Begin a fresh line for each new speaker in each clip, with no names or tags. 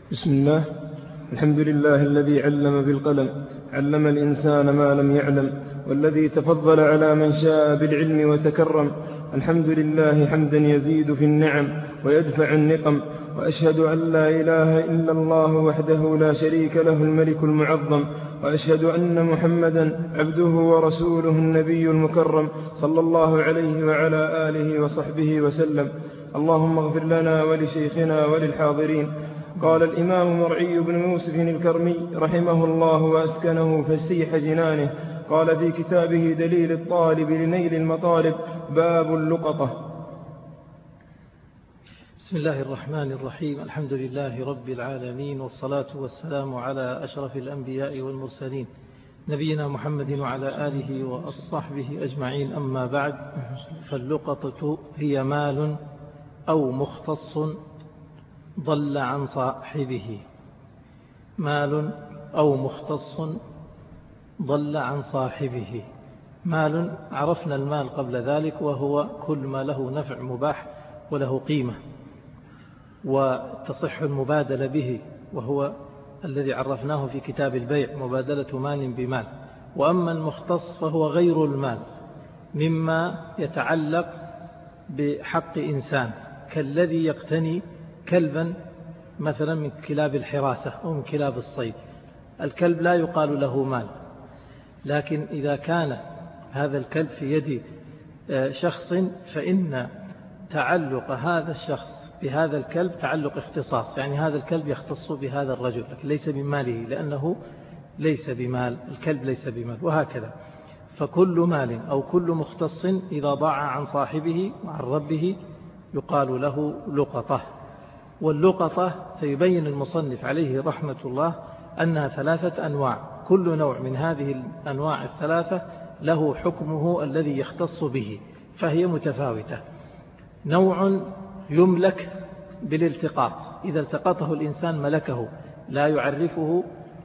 بسم الله. الحمد لله الذي علم بالقلم، علم الإنسان ما لم يعلم، والذي تفضل على من شاء بالعلم وتكرم. الحمد لله حمدا يزيد في النعم ويدفع النقم، وأشهد أن لا إله إلا الله وحده لا شريك له الملك المعظم، وأشهد أن محمدا عبده ورسوله النبي المكرم، صلى الله عليه وعلى آله وصحبه وسلم. اللهم اغفر لنا ولشيخنا وللحاضرين. قال الإمام مرعي بن يوسف الكرمي رحمه الله وأسكنه فسيح جنانه، قال في كتابه دليل الطالب لنيل المطالب: باب اللقطة.
بسم الله الرحمن الرحيم. الحمد لله رب العالمين، والصلاة والسلام على أشرف الأنبياء والمرسلين، نبينا محمد وعلى آله وصحبه أجمعين. أما بعد، فاللقطة هي مال أو مختص ضل عن صاحبه. مال أو مختص ضل عن صاحبه. مال، عرفنا المال قبل ذلك، وهو كل ما له نفع مباح وله قيمة وتصح المبادلة به، وهو الذي عرفناه في كتاب البيع: مبادلة مال بمال. وأما المختص فهو غير المال، مما يتعلق بحق إنسان، كالذي يقتني كلبا مثلا من كلاب الحراسة أو من كلاب الصيد. الكلب لا يقال له مال، لكن إذا كان هذا الكلب في يد شخص فإن تعلق هذا الشخص بهذا الكلب تعلق اختصاص، يعني هذا الكلب يختص بهذا الرجل، لكن ليس بماله، لأنه ليس بمال، الكلب ليس بمال، وهكذا. فكل مال أو كل مختص إذا ضاع عن صاحبه وعن ربه يقال له لقطة. واللقطة سيبين المصنف عليه رحمة الله أنها 3 أنواع، كل نوع من هذه الأنواع الثلاثة له حكمه الذي يختص به، فهي متفاوتة. نوع يملك بالالتقاط، إذا التقطه الإنسان ملكه، لا يعرفه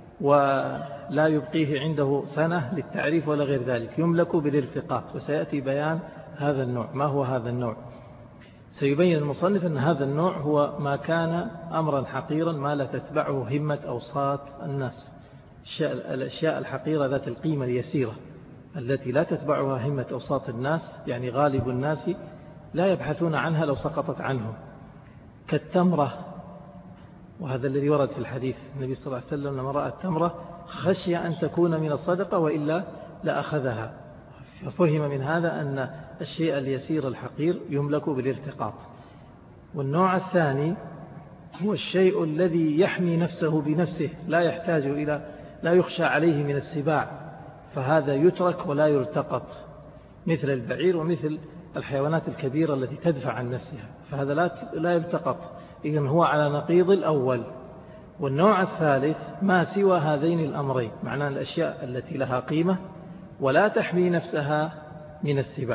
ولا يبقيه عنده سنة للتعريف ولا غير ذلك، يملك بالالتقاط، وسيأتي بيان هذا النوع. ما هو هذا النوع؟ سيبين المصنف أن هذا النوع هو ما كان أمرا حقيرا، ما لا تتبعه همة أوساط الناس، الأشياء الحقيرة ذات القيمة اليسيرة التي لا تتبعها همة أوساط الناس، يعني غالب الناس لا يبحثون عنها لو سقطت عنهم، كالتمرة. وهذا الذي ورد في الحديث، النبي صلى الله عليه وسلم لما رأى التمرة خشي أن تكون من الصدقة وإلا لأخذها. ففهم من هذا أن الشيء اليسير الحقير يملك بالالتقاط. والنوع الثاني هو الشيء الذي يحمي نفسه بنفسه، لا يحتاج لا يخشى عليه من السباع، فهذا يترك ولا يلتقط، مثل البعير ومثل الحيوانات الكبيرة التي تدفع عن نفسها، فهذا لا يلتقط. إذن هو على نقيض الأول. والنوع الثالث ما سوى هذين الأمرين، معناه الأشياء التي لها قيمة ولا تحمي نفسها من السباع.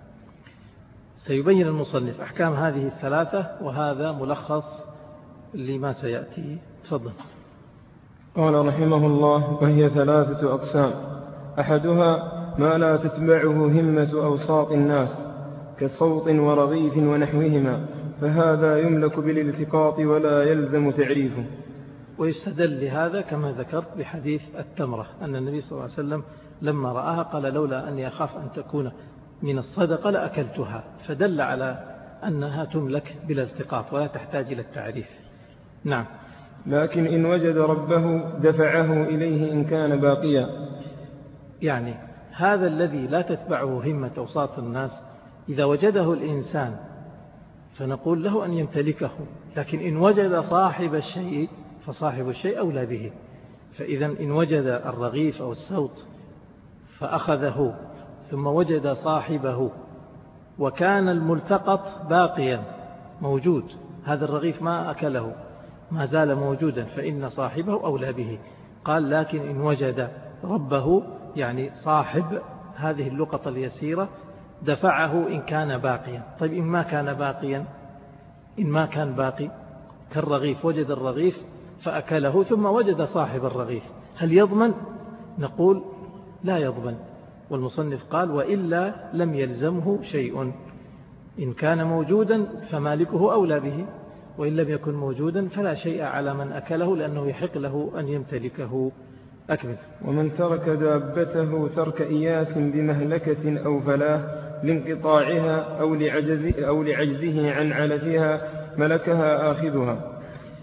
سيبين المصنف أحكام هذه الثلاثة، وهذا ملخص لما سيأتي. تفضل.
قال رحمه الله: وهي 3 أقسام: أحدها ما لا تتبعه همة أوساط الناس، كصوت ورغيف ونحوهما، فهذا يملك بالالتقاط ولا يلزم تعريفه.
ويستدل لهذا كما ذكرت بحديث التمرة، أن النبي صلى الله عليه وسلم لما رآها قال: لولا أني أخاف أن تكون من الصدقة لأكلتها، فدل على أنها تملك بالالتقاط ولا تحتاج إلى التعريف. نعم.
لكن إن وجد ربه دفعه إليه إن كان باقيا.
يعني هذا الذي لا تتبعه همة أوساط الناس، إذا وجده الإنسان فنقول له أن يمتلكه، لكن إن وجد صاحب الشيء فصاحب الشيء أولى به. فإذا إن وجد الرغيف أو السوط فأخذه، ثم وجد صاحبه وكان الملتقط باقيا موجود، هذا الرغيف ما أكله، ما زال موجودا، فإن صاحبه أولى به. قال: لكن إن وجد ربه، يعني صاحب هذه اللقطة اليسيرة، دفعه إن كان باقيا. طيب إن ما كان باقيا، إن ما كان باقي كالرغيف، وجد الرغيف فأكله ثم وجد صاحب الرغيف، هل يضمن؟ نقول لا يضمن. والمصنف قال: وإلا لم يلزمه شيء، إن كان موجودا فمالكه أولى به، وإن لم يكن موجودا فلا شيء على من أكله لأنه يحق له أن يمتلكه. أكمل.
ومن ترك دابته ترك إياس بمهلكة أو فلاه لانقطاعها أو لعجزه عن علفها ملكها آخذها.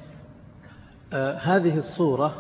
هذه الصورة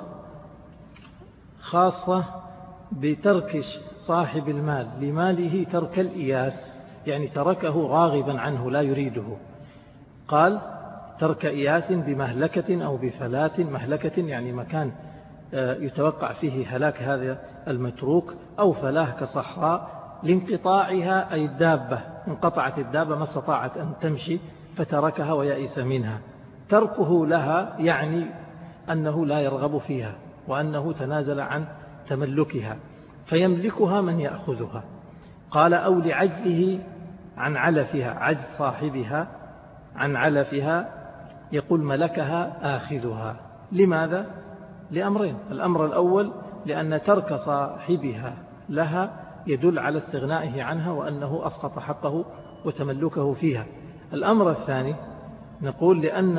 خاصة بترك صاحب المال لماله ترك الإياس، يعني تركه راغبا عنه لا يريده. قال ترك إياس بمهلكة أو بفلاة. مهلكة يعني مكان يتوقع فيه هلاك هذا المتروك، أو فلاه كصحراء لانقطاعها أي الدابة، انقطعت الدابة ما استطاعت أن تمشي فتركها ويأس منها. تركه لها يعني أنه لا يرغب فيها وأنه تنازل عن تملكها فيملكها من يأخذها. قال أو لعجزه عن علفها، عجز صاحبها عن علفها، يقول ملكها آخذها. لماذا؟ لأمرين. الأمر الأول لأن ترك صاحبها لها يدل على استغنائه عنها وأنه أسقط حقه وتملكه فيها. الأمر الثاني نقول لأن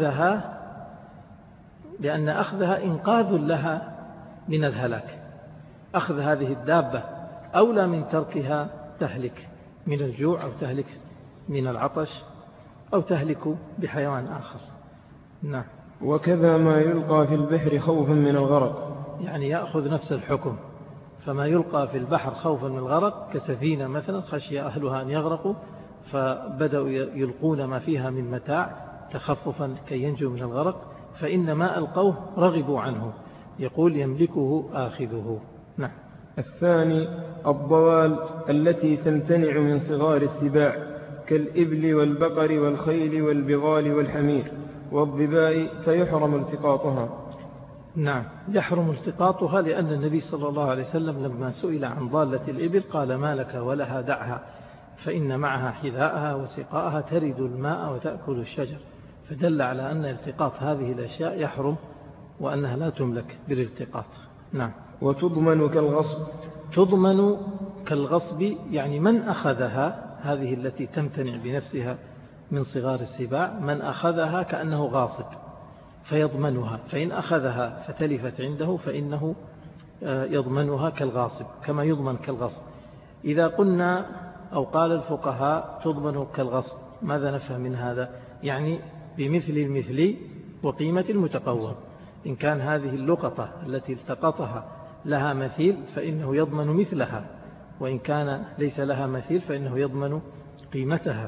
أخذها إنقاذ لها من الهلاك. أخذ هذه الدابة أولى من تركها تهلك من الجوع أو تهلك من العطش أو تهلك بحيوان آخر. نعم.
وكذا ما يلقى في البحر خوفا من الغرق،
يعني يأخذ نفس الحكم. فما يلقى في البحر خوفا من الغرق كسفينة مثلا خشي أهلها أن يغرقوا فبدأوا يلقون ما فيها من متاع تخففا كي ينجوا من الغرق، فإن ما ألقوه رغبوا عنه، يقول يملكه آخذه. نعم.
الثاني الضوال التي تمتنع من صغار السباع كالإبل والبقر والخيل والبغال والحمير والظباء فيحرم التقاطها.
نعم، يحرم التقاطها لأن النبي صلى الله عليه وسلم لما سئل عن ضالة الإبل قال ما لك ولها دعها فإن معها حذاءها وسقاءها ترد الماء وتأكل الشجر، فدل على أن التقاط هذه الأشياء يحرم وأنها لا تملك بالالتقاط. نعم.
وتضمن كالغصب.
تضمن كالغصب يعني من أخذها، هذه التي تمتنع بنفسها من صغار السباع، من أخذها كأنه غاصب فيضمنها، فإن أخذها فتلفت عنده فإنه يضمنها كالغاصب كما يضمن كالغصب. إذا قلنا أو قال الفقهاء تضمن كالغصب، ماذا نفهم من هذا؟ يعني بمثل المثل وقيمة المتقوم. إن كان هذه اللقطة التي التقطها لها مثيل فإنه يضمن مثلها، وإن كان ليس لها مثيل فإنه يضمن قيمتها.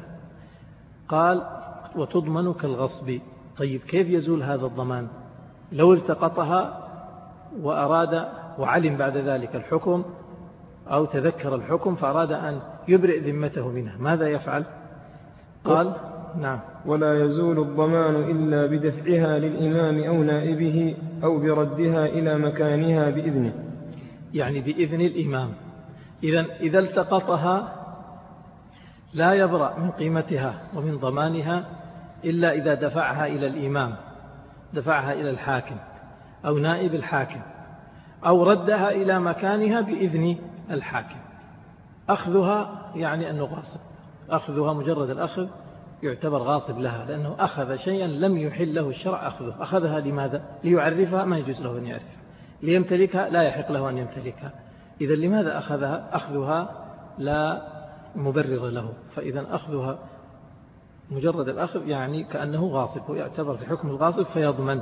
قال وتضمن كالغصب. طيب كيف يزول هذا الضمان؟ لو التقطها وأراد وعلم بعد ذلك الحكم أو تذكر الحكم فأراد أن يبرئ ذمته منها، ماذا يفعل؟ قال نعم.
ولا يزول الضمان إلا بدفعها للإمام أو نائبه أو بردها إلى مكانها بإذنه،
يعني بإذن الإمام. إذا التقطها لا يبرأ من قيمتها ومن ضمانها إلا إذا دفعها إلى الإمام، دفعها إلى الحاكم أو نائب الحاكم، أو ردها إلى مكانها بإذن الحاكم. أخذها يعني أنه غاصب، أخذها مجرد الأخذ يعتبر غاصب لها، لأنه أخذ شيئا لم يحل له الشرع أخذه. أخذها لماذا؟ ليعرفها ما يجوز له أن يعرفها، ليمتلكها لا يحق له أن يمتلكها. إذا لماذا أخذها؟ أخذها لا مبرر له، فإذا أخذها مجرد الأخذ يعني كأنه غاصب ويعتبر في حكم الغاصب فيضمن.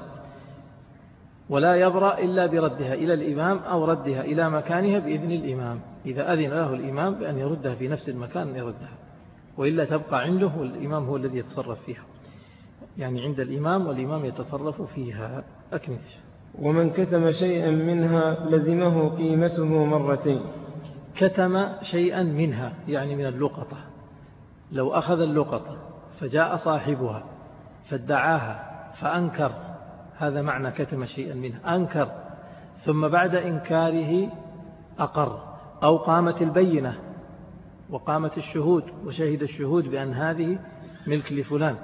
ولا يبرأ إلا بردها إلى الإمام أو ردها إلى مكانها بإذن الإمام، إذا أذن له الإمام بأن يردها في نفس المكان يردها، وإلا تبقى عنده والإمام هو الذي يتصرف فيها، يعني عند الإمام والإمام يتصرف فيها. أكمل.
ومن كتم شيئا منها لزمه قيمته مرتين.
كتم شيئا منها يعني من اللقطة، لو أخذ اللقطة فجاء صاحبها فادعاها فأنكر، هذا معنى كتم شيئا منها، أنكر ثم بعد إنكاره أقر، أو قامت البينة وقامت الشهود وشهد الشهود بأن هذه ملك لفلان،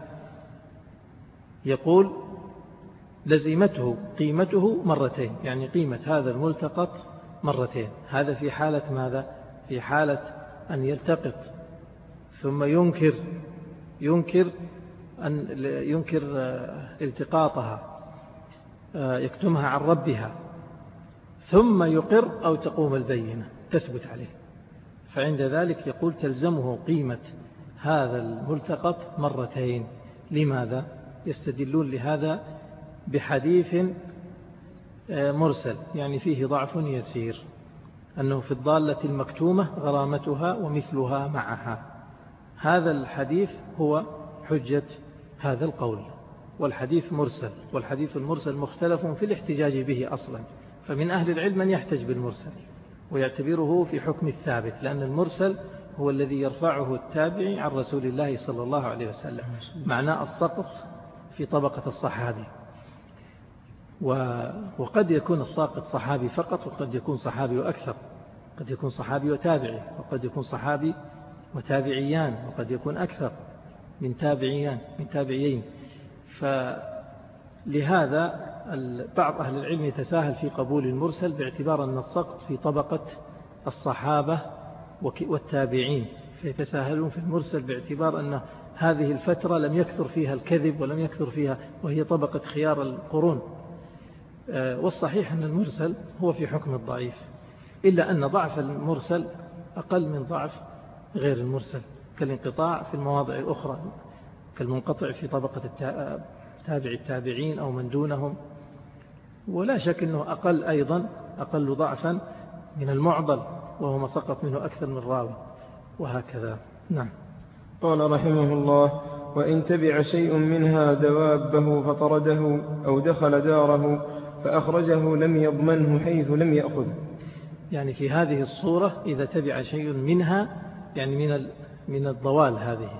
يقول لزمته قيمته مرتين، يعني قيمة هذا الملتقط مرتين. هذا في حالة ماذا؟ في حالة أن يلتقط ثم ينكر أن ينكر التقاطها يكتمها عن ربها ثم يقر أو تقوم البينة تثبت عليه، فعند ذلك يقول تلزمه قيمة هذا الملتقط مرتين. لماذا؟ يستدلون لهذا بحديث مرسل يعني فيه ضعف يسير، أنه في الضالة المكتومة غرامتها ومثلها معها. هذا الحديث هو حجة هذا القول، والحديث مرسل، والحديث المرسل مختلف في الاحتجاج به أصلا، فمن أهل العلم من يحتج بالمرسل ويعتبره في حكم الثابت، لأن المرسل هو الذي يرفعه التابعي عن رسول الله صلى الله عليه وسلم، معناه السقط في طبقة الصحابي. وقد يكون الساقط صحابي فقط، وقد يكون صحابي وأكثر، قد يكون صحابي وتابعي، وقد يكون صحابي وتابعيان، وقد يكون أكثر من تابعيين. فلهذا بعض أهل العلم يتساهل في قبول المرسل باعتبار أن السقط في طبقة الصحابة والتابعين، فيتساهلون في المرسل باعتبار أن هذه الفترة لم يكثر فيها الكذب ولم يكثر فيها، وهي طبقة خيار القرون. والصحيح أن المرسل هو في حكم الضعيف، إلا أن ضعف المرسل أقل من ضعف غير المرسل، كالانقطاع في المواضع الأخرى، كالمنقطع في طبقة تابع التابعين أو من دونهم. ولا شك أنه أقل ضعفا من المعضل، وهو ما سقط منه أكثر من راوي، وهكذا. نعم.
قال رحمه الله: وإن تبع شيء منها دوابه فطرده أو دخل داره فأخرجه لم يضمنه حيث لم يأخذه.
يعني في هذه الصورة إذا تبع شيء منها، يعني من الضوال هذه،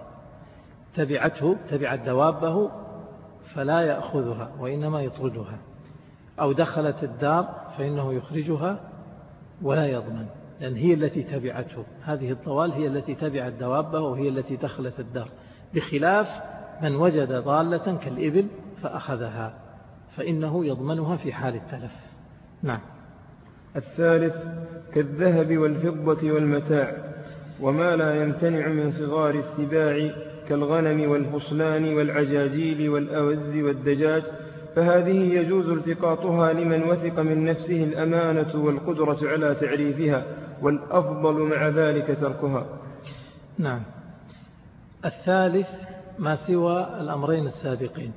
تبعت دوابه فلا يأخذها وإنما يطردها، أو دخلت الدار فإنه يخرجها ولا يضمن، لأن هي التي تبعته. هذه الضوال هي التي تبعت دوابه وهي التي دخلت الدار، بخلاف من وجد ضالة كالإبل فأخذها فإنه يضمنها في حال التلف. نعم.
الثالث كالذهب والفضة والمتاع، وما لا يمتنع من صغار السباع كالغنم والفصلان والعجاجيل والأوز والدجاج، فهذه يجوز التقاطها لمن وثق من نفسه الأمانة والقدرة على تعريفها، والأفضل مع ذلك تركها.
نعم. الثالث ما سوى الأمرين السابقين.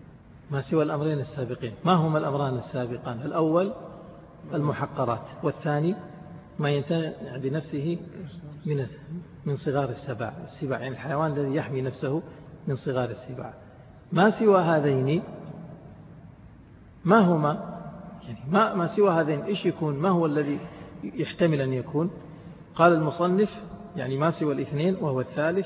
ما هما الأمران السابقان؟ الأول المحقرات، والثاني ما يمتنع بنفسه من صغار السباع، يعني الحيوان الذي يحمي نفسه من صغار السباع. ما سوى هذين ما هما؟ يعني ما سوى هذين إيش يكون؟ ما هو الذي يحتمل أن يكون؟ قال المصنف يعني ما سوى الاثنين، وهو الثالث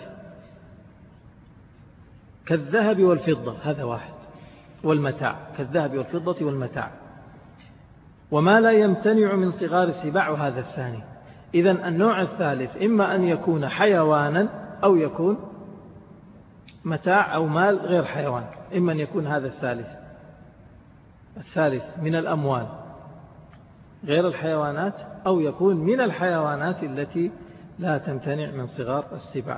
كالذهب والفضة، هذا واحد، والمتاع، كالذهب والفضة والمتاع، وما لا يمتنع من صغار السباع، وهذا الثاني. إذن النوع الثالث إما أن يكون حيوانا أو يكون متاع أو مال غير حيوان، إما أن يكون هذا الثالث من الأموال غير الحيوانات، أو يكون من الحيوانات التي لا تمتنع من صغار السباع.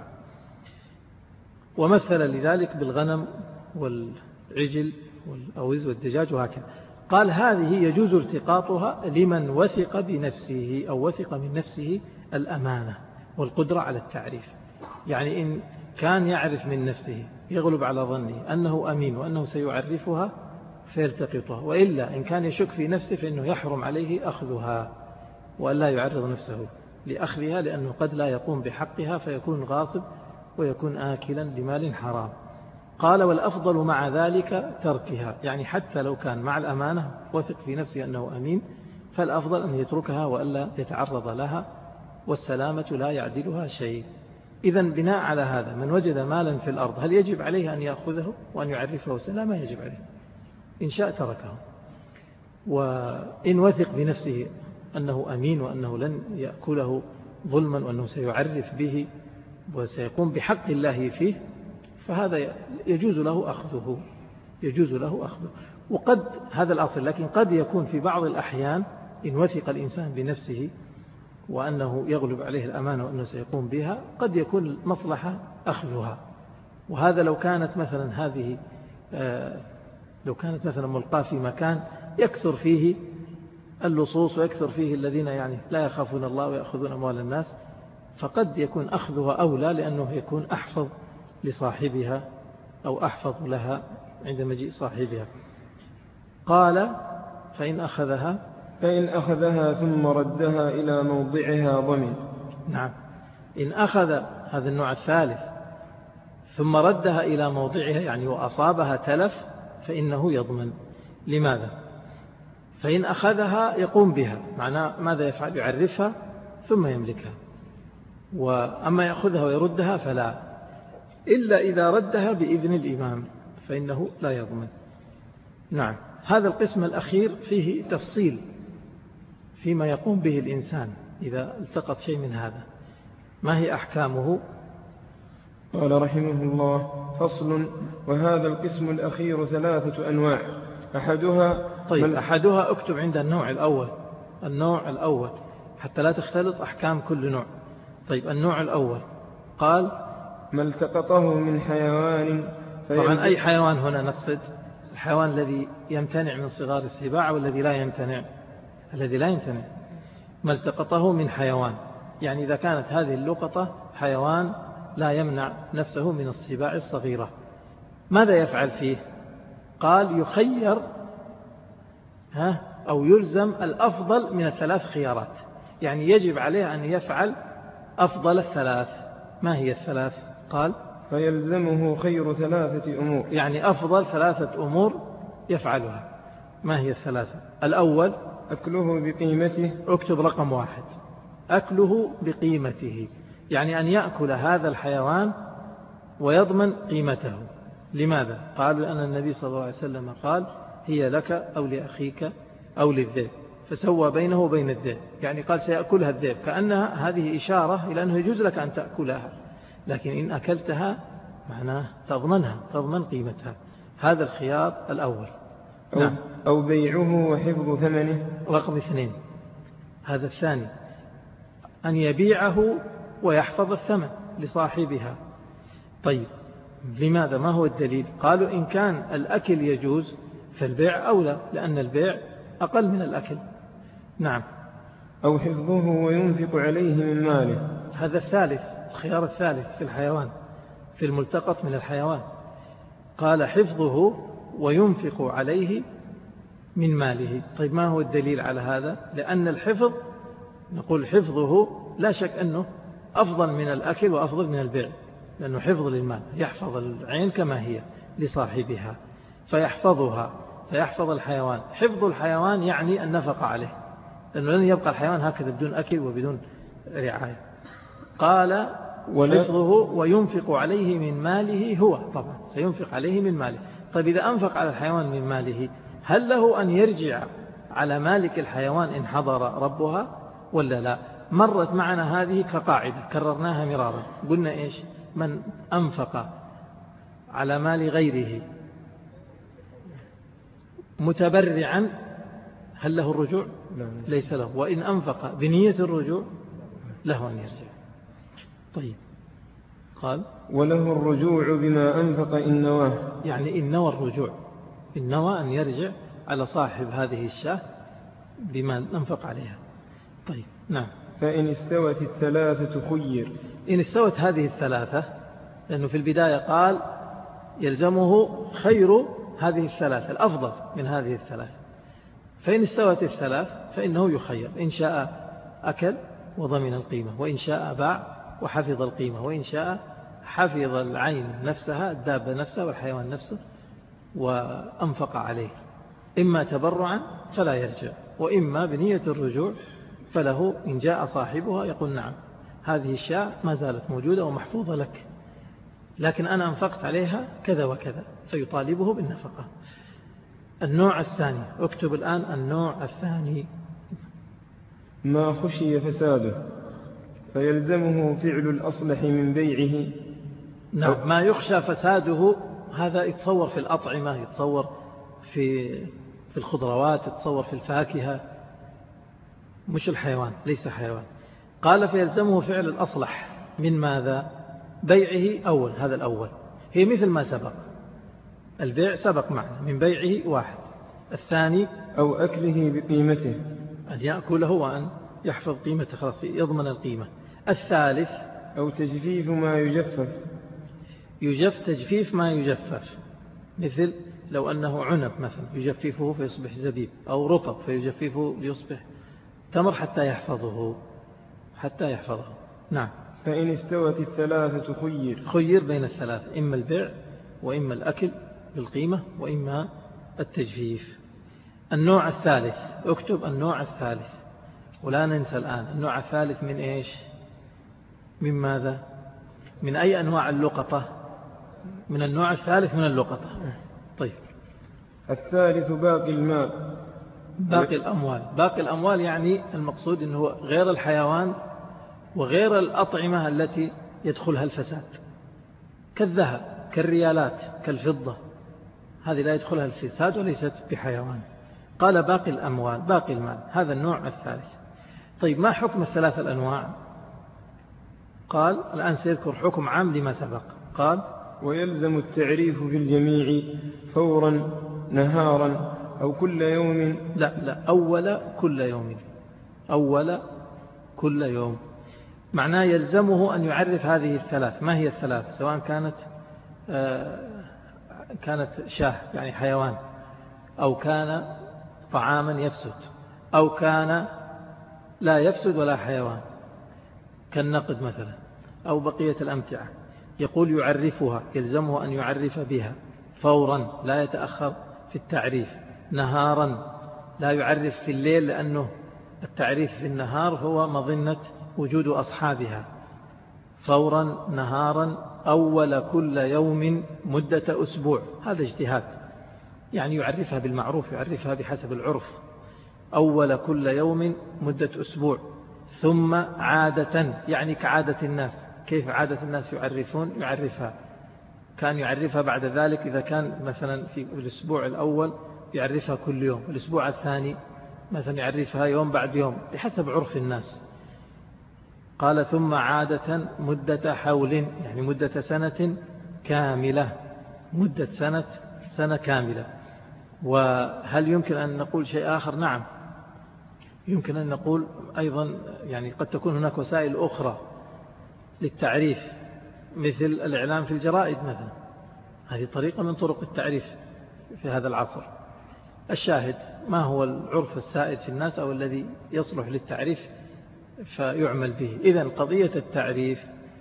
ومثل لذلك بالغنم والعجل والأوز والدجاج وهكذا. قال هذه يجوز التقاطها لمن وثق بنفسه أو وثق من نفسه الأمانة والقدرة على التعريف. يعني إن كان يعرف من نفسه يغلب على ظنه أنه أمين وأنه سيعرفها فيلتقطها، وإلا إن كان يشك في نفسه فإنه يحرم عليه أخذها وألا يعرض نفسه لأخذها، لأنه قد لا يقوم بحقها فيكون غاصب ويكون آكلا لمال حرام. قال والأفضل مع ذلك تركها، يعني حتى لو كان مع الأمانة وثق في نفسه أنه أمين، فالأفضل أن يتركها وألا يتعرض لها، والسلامة لا يعدلها شيء. إذن بناء على هذا من وجد مالا في الأرض هل يجب عليه أن يأخذه وأن يعرفه سلامة؟ يجب عليه، إن شاء تركه. وإن وثق بنفسه أنه أمين وأنه لن يأكله ظلما وأنه سيعرف به وسيقوم بحق الله فيه، فهذا يجوز له أخذه. وقد هذا الأصل، لكن قد يكون في بعض الأحيان إن وثق الإنسان بنفسه وأنه يغلب عليه الأمانة وأنه سيقوم بها، قد يكون المصلحة أخذها، وهذا لو كانت مثلا هذه لو كانت مثلا ملقاة في مكان يكثر فيه اللصوص ويكثر فيه الذين يعني لا يخافون الله ويأخذون أموال الناس، فقد يكون أخذها أولى لأنه يكون أحفظ لصاحبها أو أحفظ لها عند مجيء صاحبها. قال فإن أخذها
ثم ردها إلى موضعها ضمن.
نعم، إن أخذ هذا النوع الثالث ثم ردها إلى موضعها يعني وأصابها تلف فإنه يضمن. لماذا؟ فإن أخذها يقوم بها، معناه ماذا يفعل؟ يعرفها ثم يملكها. وأما يأخذها ويردها فلا، إلا إذا ردها بإذن الإمام فإنه لا يضمن. نعم، هذا القسم الأخير فيه تفصيل فيما يقوم به الإنسان إذا التقط شيء من هذا. ما هي أحكامه؟
قال رحمه الله: فصل. وهذا القسم الأخير 3 أنواع. أحدها
أحدها اكتب عند النوع الأول حتى لا تختلط أحكام كل نوع. طيب، النوع الأول قال:
ما التقطه من حيوان.
طبعا أي حيوان هنا نقصد؟ الحيوان الذي يمتنع من صغار السباع والذي لا يمتنع. الذي لا يمتنع. ما التقطه من حيوان، يعني إذا كانت هذه اللقطة حيوان لا يمنع نفسه من السباع الصغيرة، ماذا يفعل فيه؟ قال: يخير أو يلزم الأفضل من 3 خيارات، يعني يجب عليه أن يفعل أفضل 3. ما هي 3؟ قال:
فيلزمه خير 3 أمور،
يعني أفضل 3 أمور يفعلها. ما هي 3؟ الأول
أكله بقيمته.
اكتب رقم 1: أكله بقيمته، يعني أن يأكل هذا الحيوان ويضمن قيمته. لماذا؟ قال: لأن النبي صلى الله عليه وسلم قال: هي لك أو لأخيك أو للذئب، فسوى بينه وبين الذئب، يعني قال سيأكلها الذئب، كأنها هذه إشارة إلى أنه يجوز لك أن تأكلها، لكن إن أكلتها معناه تضمنها، تضمن قيمتها. هذا الخيار الأول. نعم.
أو بيعه وحفظ ثمنه.
رقم 2 هذا الثاني، أن يبيعه ويحفظ الثمن لصاحبها. طيب، لماذا؟ ما هو الدليل؟ قالوا: إن كان الأكل يجوز فالبيع أولى، لأن البيع أقل من الأكل. نعم.
أو حفظه وينفق عليه من ماله.
هذا الثالث، الخيار الثالث في الحيوان، في الملتقط من الحيوان. قال: حفظه وينفق عليه من ماله. طيب، ما هو الدليل على هذا؟ لأن الحفظ، نقول حفظه لا شك أنه أفضل من الأكل وأفضل من البيع، لأنه حفظ للمال، يحفظ العين كما هي لصاحبها، فيحفظها، سيحفظ الحيوان. حفظ الحيوان يعني النفقة عليه، لأنه لن يبقى الحيوان هكذا بدون أكل وبدون رعاية. قال: حفظه وينفق عليه من ماله، هو طبعا سينفق عليه من ماله. طيب، إذا أنفق على الحيوان من ماله، هل له أن يرجع على مالك الحيوان إن حضر ربها ولا لا؟ مرت معنا هذه كقاعدة كررناها مرارا، قلنا إيش؟ من أنفق على مال غيره متبرعا هل له الرجوع؟ ليس له. وإن أنفق بنية الرجوع له أن يرجع. طيب، قال:
وله الرجوع بما أنفق إن نواه،
يعني إن نوى الرجوع، إن نوى أن يرجع على صاحب هذه الشاة بما أنفق عليها. طيب، نعم.
فإن استوت 3 خير.
إن استوت هذه 3، لأنه في البداية قال يلزمه خير هذه 3، الأفضل من هذه 3. فإن استوت 3 فإنه يخير، إن شاء أكل وضمن القيمة، وإن شاء باع وحفظ القيمة، وإن شاء حفظ العين نفسها، الدابة نفسها والحيوان نفسه، وأنفق عليه، إما تبرعا فلا يرجع، وإما بنية الرجوع فله إن جاء صاحبها يقول: نعم، هذه الشاة ما زالت موجودة ومحفوظة لك، لكن أنا أنفقت عليها كذا وكذا، فيطالبه بالنفقة. النوع الثاني، اكتب الآن النوع الثاني:
ما خشي فساده فيلزمه فعل الأصلح من بيعه.
نعم، ما يخشى فساده، هذا يتصور في الأطعمة، يتصور في الخضروات، يتصور في الفاكهة، مش الحيوان، ليس حيوان. قال: فيلزمه فعل الأصلح من ماذا؟ بيعه أول، هذا الأول. هي مثل ما سبق. البيع سبق معنا من بيعه واحد. الثاني
أو أكله بقيمته،
أن يأكله وأن يحفظ قيمته، خلاص يضمن القيمة. الثالث
أو تجفيف ما يجفف،
تجفيف ما يجفف، مثل لو أنه عنب مثلا يجففه فيصبح زبيب، أو رطب فيجففه ليصبح تمر حتى يحفظه. نعم.
فإن استوت الثلاثة
خير بين الثلاث، إما البيع وإما الأكل بالقيمة وإما التجفيف. النوع الثالث، اكتب النوع الثالث ولا ننسى الآن. النوع الثالث من إيش؟ من ماذا؟ من أي أنواع اللقطة؟ من النوع الثالث من اللقطة. طيب.
الثالث باقي المال،
باقي الأموال يعني المقصود أنه غير الحيوان وغير الأطعمة التي يدخلها الفساد، كالذهب كالريالات كالفضة، هذه لا يدخلها الفساد وليست بحيوان. قال باقي الأموال، باقي المال، هذا النوع الثالث. طيب ما حكم الثلاث الأنواع؟ قال الآن سيذكر حكم عام لما سبق. قال
ويلزم التعريف في الجميع فورا نهارا أو كل يوم.
لا أول كل يوم، معناه يلزمه أن يعرف هذه الثلاث. ما هي الثلاث؟ سواء كانت شاه يعني حيوان، أو كان طعاما يفسد، أو كان لا يفسد ولا حيوان كالنقد مثلا، أو بقية الأمتعة. يقول يعرفها، يلزمه أن يعرف بها فورا، لا يتأخر في التعريف. نهارا، لا يعرف في الليل، لأنه التعريف في النهار هو مظنة وجود أصحابها. فورا نهارا أول كل يوم مدة أسبوع، هذا اجتهاد، يعني يعرفها بالمعروف، يعرفها بحسب العرف. أول كل يوم مدة أسبوع. ثم عادة، يعني كعادة الناس. كيف عادة الناس يعرفون؟ يعرفها كان يعرفها بعد ذلك، إذا كان مثلا في الأسبوع الأول يعرفها كل يوم، الأسبوع الثاني مثلا يعرفها يوم بعد يوم بحسب عرف الناس. قال ثم عادة مدة حول، يعني مدة سنة كاملة، مدة سنة كاملة. وهل يمكن أن نقول شيء آخر؟ نعم يمكن أن نقول أيضا، يعني قد تكون هناك وسائل أخرى للتعريف، مثل الإعلام في الجرائد مثلا، هذه طريقة من طرق التعريف في هذا العصر. الشاهد ما هو العرف السائد في الناس أو الذي يصلح للتعريف فيعمل به. إذن قضية التعريف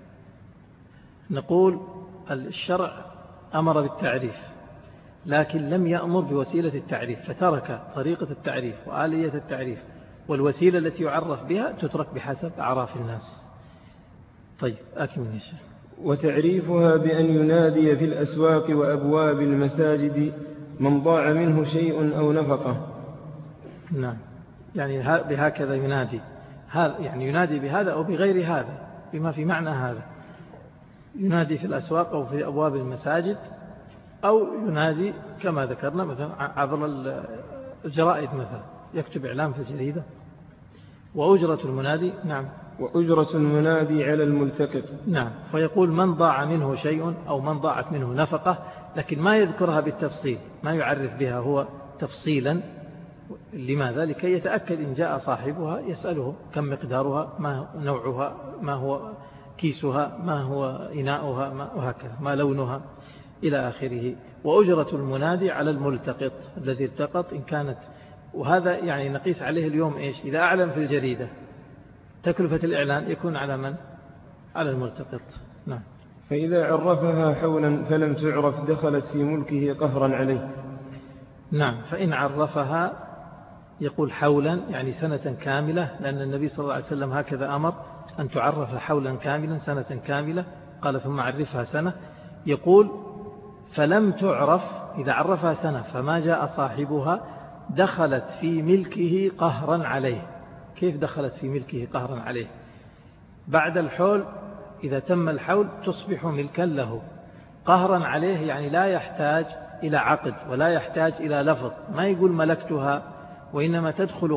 نقول الشرع أمر بالتعريف، لكن لم يأمر بوسيلة التعريف، فترك طريقة التعريف وآلية التعريف، والوسيلة التي يعرف بها تترك بحسب أعراف الناس. طيب أكمل يا شيخ.
وتعريفها بأن ينادي في الأسواق وأبواب المساجد من ضاع منه شيء أو نفقه.
نعم، يعني بهكذا ينادي، يعني ينادي بهذا أو بغير هذا، بما في معنى هذا. ينادي في الأسواق أو في أبواب المساجد، أو ينادي كما ذكرنا مثلا عبر الجرائد، مثلا يكتب إعلام في الجريدة. وأجرة المنادي، نعم،
وأجرة المنادي على الملتقط،
نعم، فيقول من ضاع منه شيء أو من ضاعت منه نفقة، لكن ما يذكرها بالتفصيل، ما يعرف بها هو تفصيلا. لماذا؟ لكي يتأكد إن جاء صاحبها يسأله كم مقدارها، ما نوعها، ما هو كيسها، ما هو إناؤها، وهكذا، ما لونها إلى آخره. وأجرة المنادي على الملتقط الذي التقط إن كانت، وهذا يعني نقيس عليه اليوم إيش؟ إذا أعلن في الجريدة تكلفة الإعلان يكون على من؟ على الملتقط. نعم.
فإذا عرفها حولا فلم تعرف دخلت في ملكه قهرا عليه.
نعم، فإن عرفها يقول حولا يعني سنة كاملة، لأن النبي صلى الله عليه وسلم هكذا أمر أن تعرف حولا كاملا، سنة كاملة. قال ثم عرفها سنة. يقول فلم تعرف، إذا عرفها سنة فما جاء صاحبها دخلت في ملكه قهرا عليه. كيف دخلت في ملكه قهرا عليه؟ بعد الحول إذا تم الحول تصبح ملكا له. قهرا عليه يعني لا يحتاج إلى عقد ولا يحتاج إلى لفظ، ما يقول ملكتها، وإنما تدخل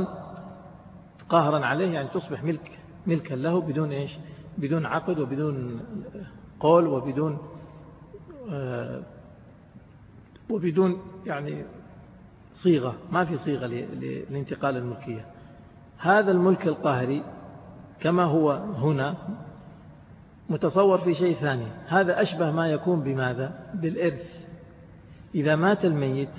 قهرا عليه، يعني تصبح ملكا له بدون إيش؟ بدون عقد وبدون قول وبدون وبدون يعني صيغة، ما في صيغة لانتقال الملكية. هذا الملك القهري كما هو هنا متصور في شيء ثاني. هذا أشبه ما يكون بماذا؟ بالإرث. إذا مات الميت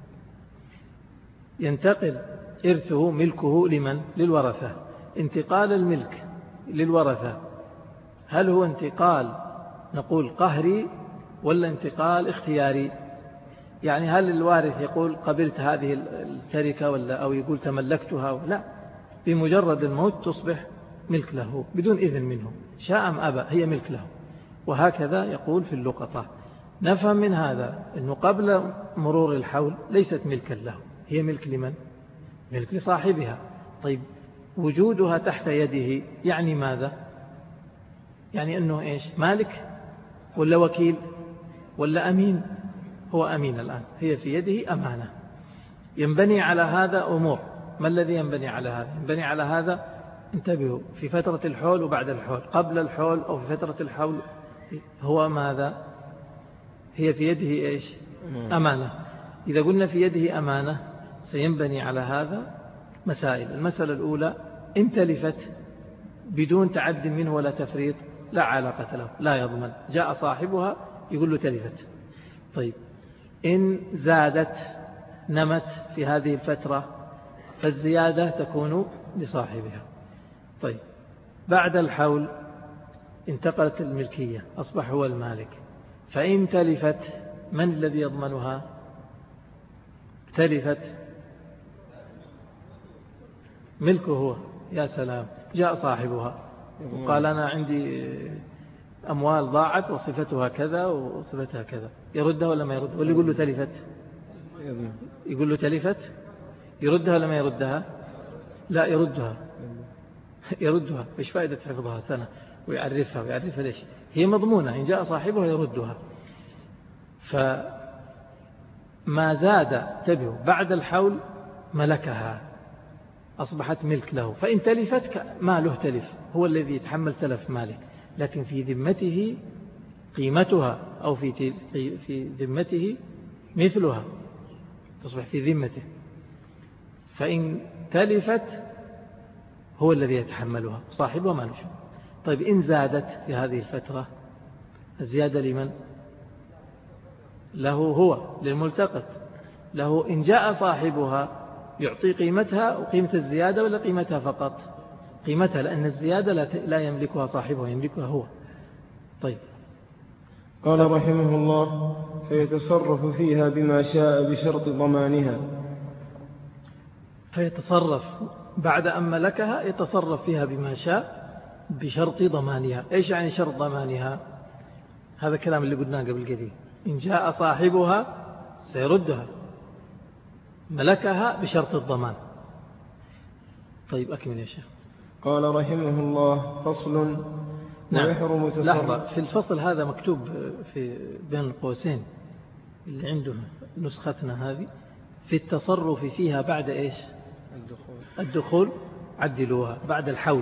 ينتقل إرثه ملكه لمن؟ للورثة. انتقال الملك للورثة هل هو انتقال نقول قهري ولا انتقال اختياري؟ يعني هل الوارث يقول قبلت هذه التركة ولا أو يقول تملكتها؟ لا، بمجرد الموت تصبح ملك له بدون إذن منه، شاء أم أبى هي ملك له. وهكذا يقول في اللقطة. نفهم من هذا أنه قبل مرور الحول ليست ملكا له، هي ملك لمن؟ ملك لصاحبها. طيب وجودها تحت يده يعني ماذا؟ يعني أنه إيش؟ مالك ولا وكيل ولا أمين؟ هو أمين الآن، هي في يده أمانة. ينبني على هذا أمور. ما الذي ينبني على هذا؟ ينبني على هذا، انتبهوا، في فترة الحول وبعد الحول، قبل الحول أو في فترة الحول، هو ماذا؟ هي في يده إيش؟ أمانة. إذا قلنا في يده أمانة سينبني على هذا مسائل. المسألة الأولى: إن تلفت بدون تعد منه ولا تفريط لا علاقة له، لا يضمن. جاء صاحبها يقول له تلفت. طيب إن زادت نمت في هذه الفترة فالزيادة تكون لصاحبها. طيب بعد الحول انتقلت الملكية، أصبح هو المالك. فإن تلفت من الذي يضمنها؟ تلفت ملكه هو. يا سلام، جاء صاحبها وقال أنا عندي أموال ضاعت وصفتها كذا وصفتها كذا، يردها ولا ما يردها؟ واللي يقول له تلفت يقول له تلفت، يردها ولا ما يردها؟ لا يردها. يردها. إيش فائدة حفظها سنة ويعرفها ويعرفها ليش؟ هي مضمونة، إن جاء صاحبها يردها. فما زاد تبه بعد الحول ملكها، أصبحت ملك له. فإن تلفت ماله تلف، هو الذي يتحمل تلف ماله، لكن في ذمته قيمتها أو في ذمته مثلها، تصبح في ذمته. فإن تلفت هو الذي يتحملها، صاحبها ما له. طيب إن زادت في هذه الفترة، الزيادة لمن؟ له هو، للملتقط له. إن جاء صاحبها يعطي قيمتها وقيمة الزيادة ولا قيمتها فقط؟ قيمتها، لأن الزيادة لا يملكها صاحبها، يملكها هو. طيب
قال رحمه الله: فيتصرف فيها بما شاء بشرط ضمانها.
فيتصرف بعد أن ملكها، يتصرف فيها بما شاء بشرط ضمانها. إيش يعني شرط ضمانها؟ هذا الكلام اللي قلناه قبل قليل. إن جاء صاحبها سيردها، ملكها بشرط الضمان. طيب أكمل يا شيخ.
قال رحمه الله: فصل. ويحرم تصرف.
لحظة، في الفصل هذا مكتوب في بين قوسين اللي عنده نسختنا هذه: في التصرف فيها بعد إيش؟ الدخول. عدلوها بعد الحول.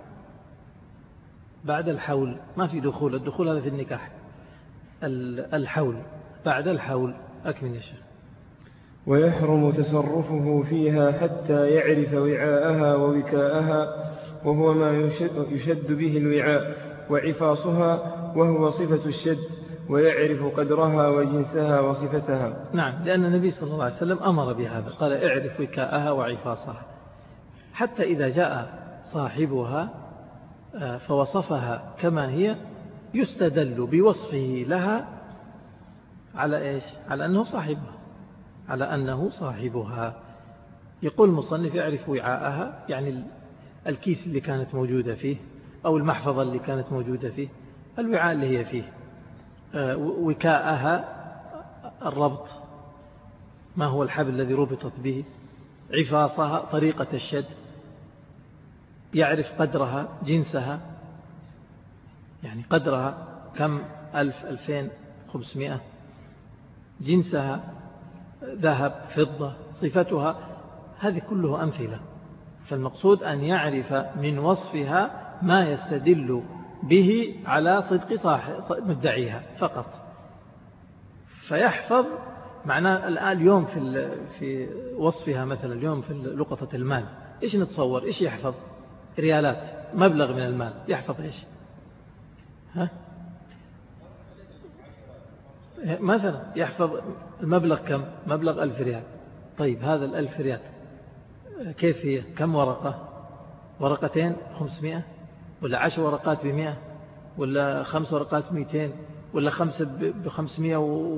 بعد الحول ما في دخول، الدخول هذا في النكاح. الحول بعد الحول. أكمل يا شيخ.
ويحرم تصرفه فيها حتى يعرف وعاءها ووكاءها، وهو ما يشد به الوعاء وعفاصها، وهو صفة الشد، ويعرف قدرها وجنسها وصفتها.
نعم، لأن النبي صلى الله عليه وسلم أمر بهذا، قال اعرف وكاءها وعفاصها. حتى إذا جاء صاحبها فوصفها كما هي، يستدل بوصفه لها على إيش؟ على أنه صاحبها، على أنه صاحبها. يقول المصنف: يعرف وعاءها، يعني الكيس اللي كانت موجودة فيه أو المحفظة اللي كانت موجودة فيه، الوعاء اللي هي فيه. وكاءها الربط، ما هو الحبل الذي ربطت به. عفاصها طريقة الشد. يعرف قدرها، جنسها، يعني قدرها كم 1000 2500. جنسها ذهب فضة. صفتها، هذه كله أمثلة. فالمقصود أن يعرف من وصفها ما يستدل به على صدق مدعيها فقط. فيحفظ معناه اليوم في وصفها مثلا اليوم في لقطة المال إيش نتصور إيش يحفظ ريالات مبلغ من المال يحفظ إيش مثلا يحفظ المبلغ كم مبلغ 1000 ريال. طيب هذا 1000 ريال كيف هي كم ورقة ورقتين 500 ولا 10 ورقات 100 ولا 5 ورقات 200 ولا 5 ب500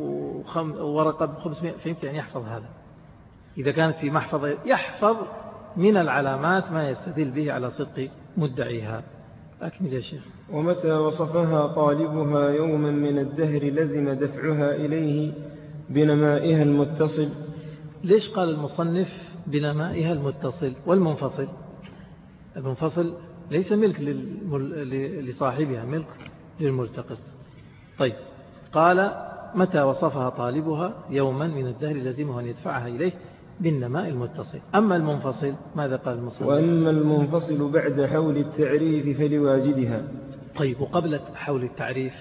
وورقة ب500 فهمت يعني يحفظ هذا إذا كانت في محفظة يحفظ من العلامات ما يستدل به على صدق مدعيها. أكمل يا شيخ.
ومتى وصفها طالبها يوما من الدهر لزم دفعها إليه بنمائها المتصل.
ليش قال المصنف بنمائها المتصل والمنفصل؟ المنفصل ليس ملك لصاحبها ملك للملتقط. طيب قال متى وصفها طالبها يوما من الدهر لزمه أن يدفعها إليه بالنماء المتصل. أما المنفصل ماذا قال المصنف؟
وأما المنفصل بعد حول التعريف فلواجدها.
طيب وقبل حول التعريف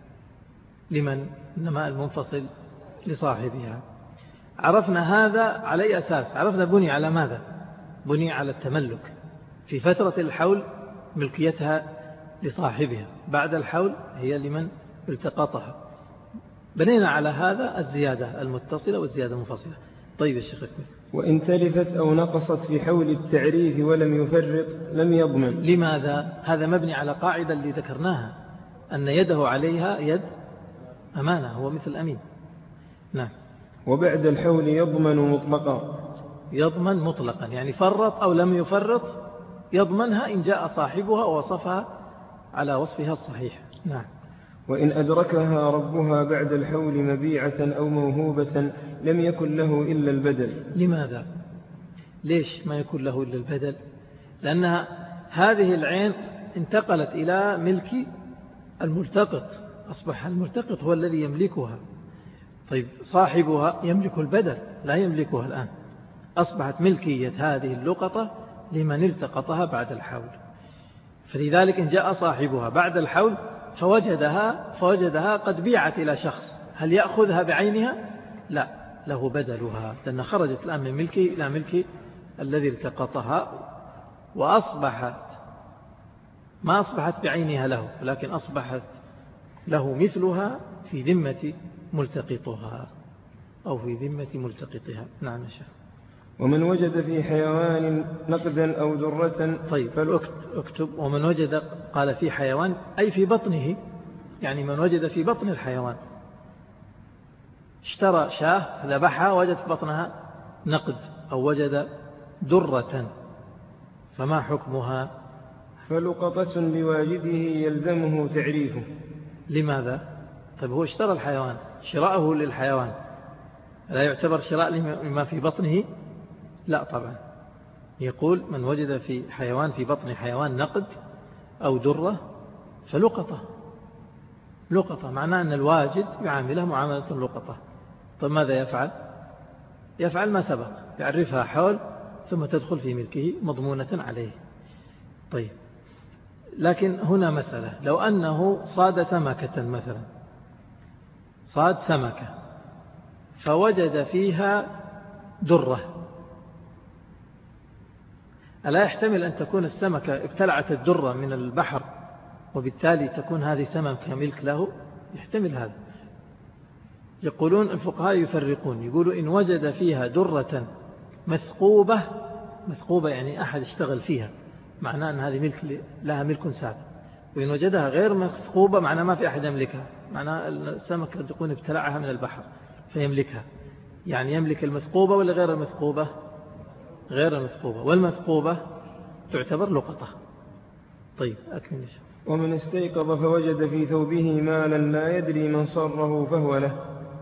لمن النماء المنفصل لصاحبها. عرفنا هذا على أي أساس؟ عرفنا بني على ماذا؟ بني على التملك في فترة الحول ملكيتها لصاحبها بعد الحول هي لمن التقطها. بنينا على هذا الزيادة المتصلة والزيادة المنفصلة. طيب يا شيخ أكمل.
وإن تلفت أو نقصت في حول التعريف ولم يفرط لم يضمن.
لماذا؟ هذا مبني على قاعدة اللي ذكرناها أن يده عليها يد أمانة هو مثل أمين. نعم.
وبعد الحول يضمن مطلقا.
يضمن مطلقا يعني فرط أو لم يفرط يضمنها إن جاء صاحبها ووصفها على وصفها الصحيح. نعم.
وإن أدركها ربها بعد الحول مبيعة أو موهوبة لم يكن له إلا البدل.
لماذا؟ ليش ما يكون له إلا البدل؟ لأنها هذه العين انتقلت إلى ملك الملتقط أصبح الملتقط هو الذي يملكها. طيب صاحبها يملك البدل لا يملكها الآن أصبحت ملكية هذه اللقطة لمن التقطها بعد الحول. فلذلك إن جاء صاحبها بعد الحول فوجدها قد بيعت إلى شخص هل يأخذها بعينها؟ لا له بدلها لأن خرجت الآن من ملكه إلى ملك الذي التقطها وأصبحت ما أصبحت بعينها له ولكن أصبحت له مثلها في ذمة ملتقطها أو في ذمة ملتقطها. نعم شيخ.
ومن وجد في حيوان نقدا أو ذرة.
طيب اكتب ومن وجد قال في حيوان أي في بطنه يعني من وجد في بطن الحيوان اشترى شاة ذبحها وجد في بطنها نقد أو وجد درة فما حكمها؟
فلقطة لواجده يلزمه تعريفه.
لماذا؟ طيب هو اشترى الحيوان شراءه للحيوان لا يعتبر شراء لما في بطنه؟ لا طبعا. يقول من وجد في حيوان في بطن حيوان نقد أو درة فلقطة معناه أن الواجد يعامله معاملة اللقطة. طيب ماذا يفعل؟ يفعل ما سبق يعرفها حول ثم تدخل في ملكه مضمونة عليه. طيب لكن هنا مسألة لو أنه صاد سمكة مثلا صاد سمكة فوجد فيها درة ألا يحتمل أن تكون السمكة ابتلعت الدرة من البحر وبالتالي تكون هذه سمكة ملك له؟ يحتمل هذا. يقولون الفقهاء يفرقون يقولوا إن وجد فيها درة مثقوبة يعني أحد اشتغل فيها معناه أن هذه ملك لها ملك سابق. وإن وجدها غير مثقوبة معناه ما في أحد يملكها معناه السمكة تكون ابتلعها من البحر فيملكها. يعني يملك المثقوبة ولا غير المثقوبة؟ غير المثقوبة والمثقوبة تعتبر لقطة. طيب أكمل.
ومن استيقظ فوجد في ثوبه مالا لا يدري من صره فهو له.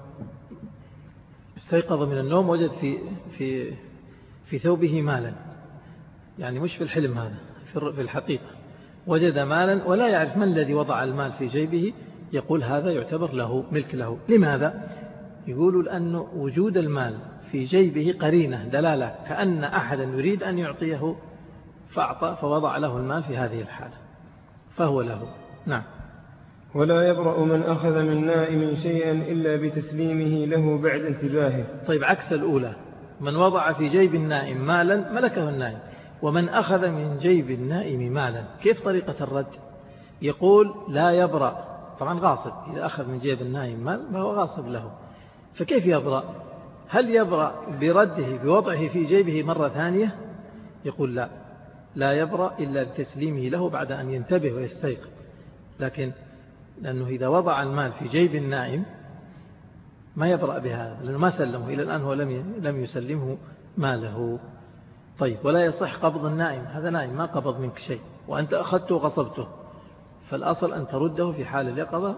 استيقظ من النوم وجد في ثوبه مالا يعني مش في الحلم هذا في الحقيقة وجد مالا ولا يعرف من الذي وضع المال في جيبه. يقول هذا يعتبر له ملك له. لماذا؟ يقولوا لأن وجود المال في جيبه قرينة دلالة كأن أحدا يريد أن يعطيه فأعطى فوضع له المال في هذه الحالة فهو له. نعم.
ولا يبرأ من أخذ من نائم شيئا إلا بتسليمه له بعد انتباهه.
طيب عكس الأولى، من وضع في جيب النائم مالا ملكه النائم، ومن أخذ من جيب النائم مالا، كيف طريقة الرد؟ يقول لا يبرأ، طبعا غاصب، إذا أخذ من جيب النائم مال فهو غاصب له، فكيف يبرأ؟ هل يبرأ برده بوضعه في جيبه مرة ثانية؟ يقول لا يبرأ إلا بتسليمه له بعد أن ينتبه ويستيقظ، لكن لأنه إذا وضع المال في جيب النائم ما يبرأ بهذا، لأنه ما سلمه إلى الآن، هو لم يسلمه ماله. طيب ولا يصح قبض النائم، هذا نائم ما قبض منك شيء وأنت أخذته وغصبته، فالأصل أن ترده في حال اليقظة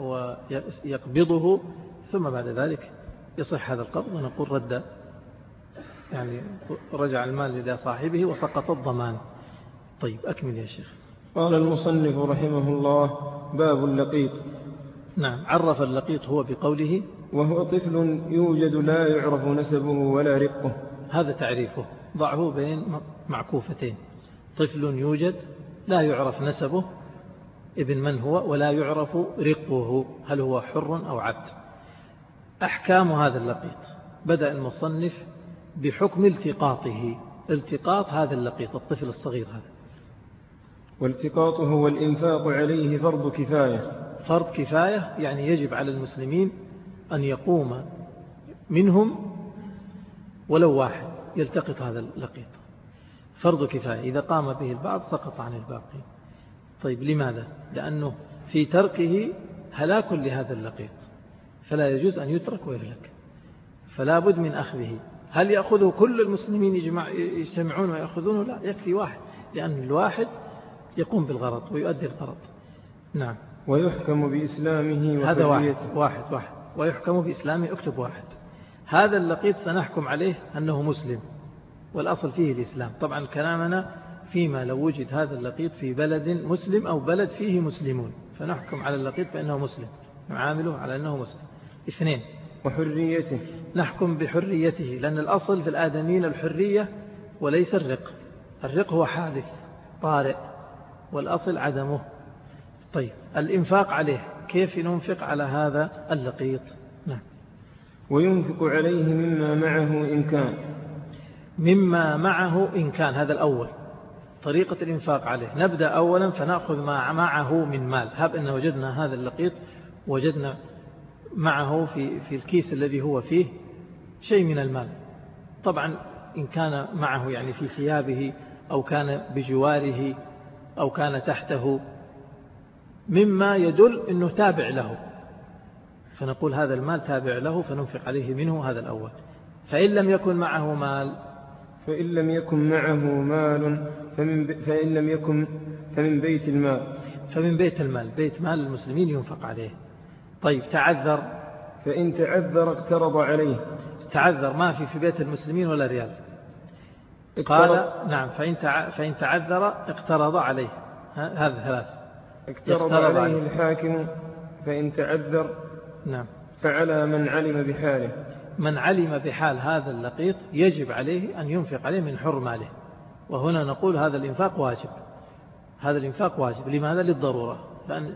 ويقبضه، ثم بعد ذلك يصح هذا القبض ونقول رد، يعني رجع المال إلى صاحبه وسقط الضمان. طيب أكمل يا شيخ.
قال المصنف رحمه الله: باب اللقيط.
نعم، عرف اللقيط هو بقوله:
وهو طفل يوجد لا يعرف نسبه ولا رقه.
هذا تعريفه، ضعه بين معكوفتين: طفل يوجد لا يعرف نسبه، ابن من هو، ولا يعرف رقه، هل هو حر أو عبد. أحكام هذا اللقيط: بدأ المصنف بحكم التقاطه، التقاط هذا اللقيط الطفل الصغير هذا.
والتقاطه والإنفاق عليه فرض كفاية.
فرض كفاية يعني يجب على المسلمين أن يقوم منهم ولو واحد يلتقط هذا اللقيط، فرض كفاية، إذا قام به البعض سقط عن الباقي. طيب لماذا؟ لأنه في تركه هلاك لهذا اللقيط، فلا يجوز أن يترك ويهلك، فلا بد من أخذه. هل يأخذه كل المسلمين يجتمعون ويأخذونه؟ لا، يكفي واحد، لأن الواحد يقوم بالغرض ويؤدي الغرض. نعم.
ويحكم بإسلامه
هذا
وحريته.
واحد ويحكم بإسلامه، اكتب واحد. هذا اللقيط سنحكم عليه أنه مسلم، والأصل فيه الإسلام. طبعا كلامنا فيما لو وجد هذا اللقيط في بلد مسلم أو بلد فيه مسلمون، فنحكم على اللقيط بأنه مسلم، نعامله على أنه مسلم. 2،
وحريته،
نحكم بحريته، لأن الأصل في الآدمين الحرية وليس الرق. الرق هو حادث طارئ والأصل عدمه. طيب الإنفاق عليه، كيف ننفق على هذا اللقيط؟ نعم.
وينفق عليه مما معه إن كان.
مما معه إن كان، هذا الأول. طريقة الإنفاق عليه، نبدأ أولا فنأخذ ما معه من مال. هب أن وجدنا هذا اللقيط، وجدنا معه في الكيس الذي هو فيه شيء من المال. طبعا إن كان معه يعني في ثيابه أو كان بجواره أو كان تحته، مما يدل أنه تابع له، فنقول هذا المال تابع له فننفق عليه منه، هذا الأول. فإن لم يكن معه مال، فمن بيت المال، بيت مال المسلمين ينفق عليه. طيب تعذر،
فإن تعذر اقترض عليه.
تعذر ما في بيت المسلمين ولا ريال، قال نعم، فإن تعذر اقترض عليه. هذا 3.
اقترض عليه الحاكم فإن تعذر،
نعم،
فعلى من علم بحاله.
من علم بحال هذا اللقيط يجب عليه أن ينفق عليه من حر ماله. وهنا نقول هذا الإنفاق واجب، هذا الإنفاق واجب. لماذا؟ للضرورة، لأن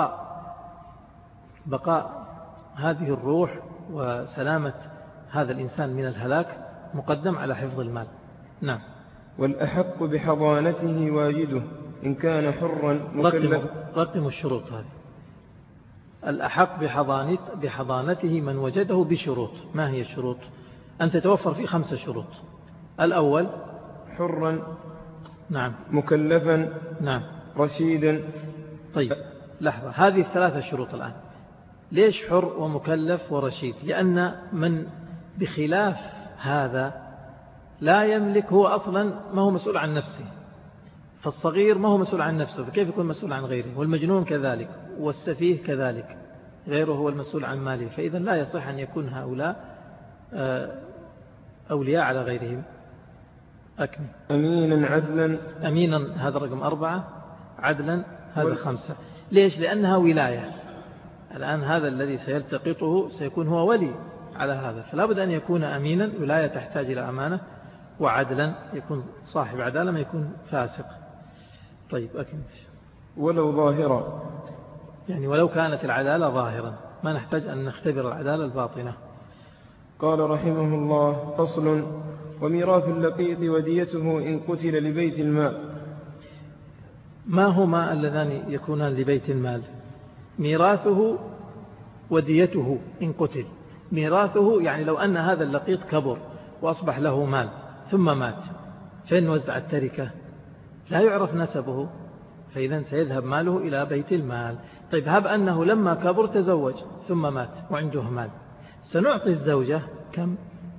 بقاء هذه الروح وسلامة هذا الإنسان من الهلاك مقدم على حفظ المال. نعم.
والأحق بحضانته واجده إن كان حرا مكلف.
رقم الشروط هذه. الأحق بحضانته من وجده بشروط. ما هي الشروط؟ أن تتوفر في 5 شروط. الأول
حرا،
نعم،
مكلفا،
نعم،
رشيدا.
طيب لحظة، هذه 3 شروط الآن. ليش حر ومكلف ورشيد؟ لأن من بخلاف هذا لا يملك، هو أصلا ما هو مسؤول عن نفسه، فالصغير ما هو مسؤول عن نفسه، فكيف يكون مسؤول عن غيره؟ والمجنون كذلك، والسفيه كذلك، غيره هو المسؤول عن ماله. فإذا لا يصح أن يكون هؤلاء أولياء على غيرهم. أكمل.
أمينا عدلا.
أمينا هذا رقم 4، عدلا هذا 5. ليش؟ لأنها ولاية. الآن هذا الذي سيلتقطه سيكون هو ولي على هذا، فلا بد أن يكون أمينا، ولاية تحتاج إلى أمانة، وعدلا يكون صاحب عدالة، ما يكون فاسق. طيب أكمل.
ولو ظاهرا.
يعني ولو كانت العدالة ظاهرا ما نحتاج أن نختبر العدالة الباطنة.
قال رحمه الله: فصل: وميراث اللقيط وديته إن قتل لبيت المال.
ما هما اللذان يكونان لبيت المال؟ ميراثه وديته إن قتل. ميراثه يعني لو أن هذا اللقيط كبر وأصبح له مال ثم مات، فإن وزع التركة لا يعرف نسبه، فإذا سيذهب ماله إلى بيت المال. طيب هب أنه لما كبر تزوج ثم مات وعنده مال، سنعطي الزوجة كم؟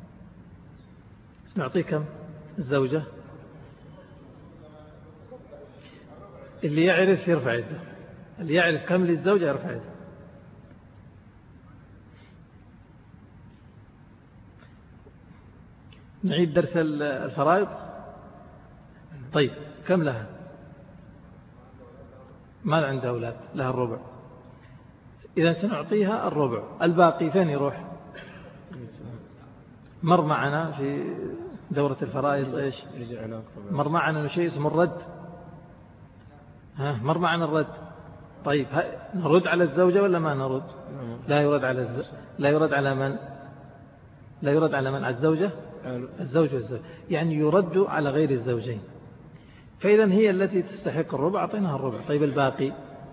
سنعطي كم الزوجة؟ اللي يعرف يرفع يده، اللي يعرف كم للزوجة يرفع يده. نعيد درس الفرائض. طيب كم لها؟ ما عندها أولاد، لها الربع. إذا سنعطيها الربع، الباقي فين يروح؟ مر معنا في دورة الفرائض إيش؟ مر معنا شيء اسمه الرد. مر معنا الرد. طيب نرد على الزوجة ولا ما نرد؟ لا يرد على لا يرد على من؟ لا يرد على من؟ على الزوجة. الزوج والزوج يعني يرد على غير الزوجين. فإذا هي التي تستحق الربع، أعطيناها الربع. طيب الباقي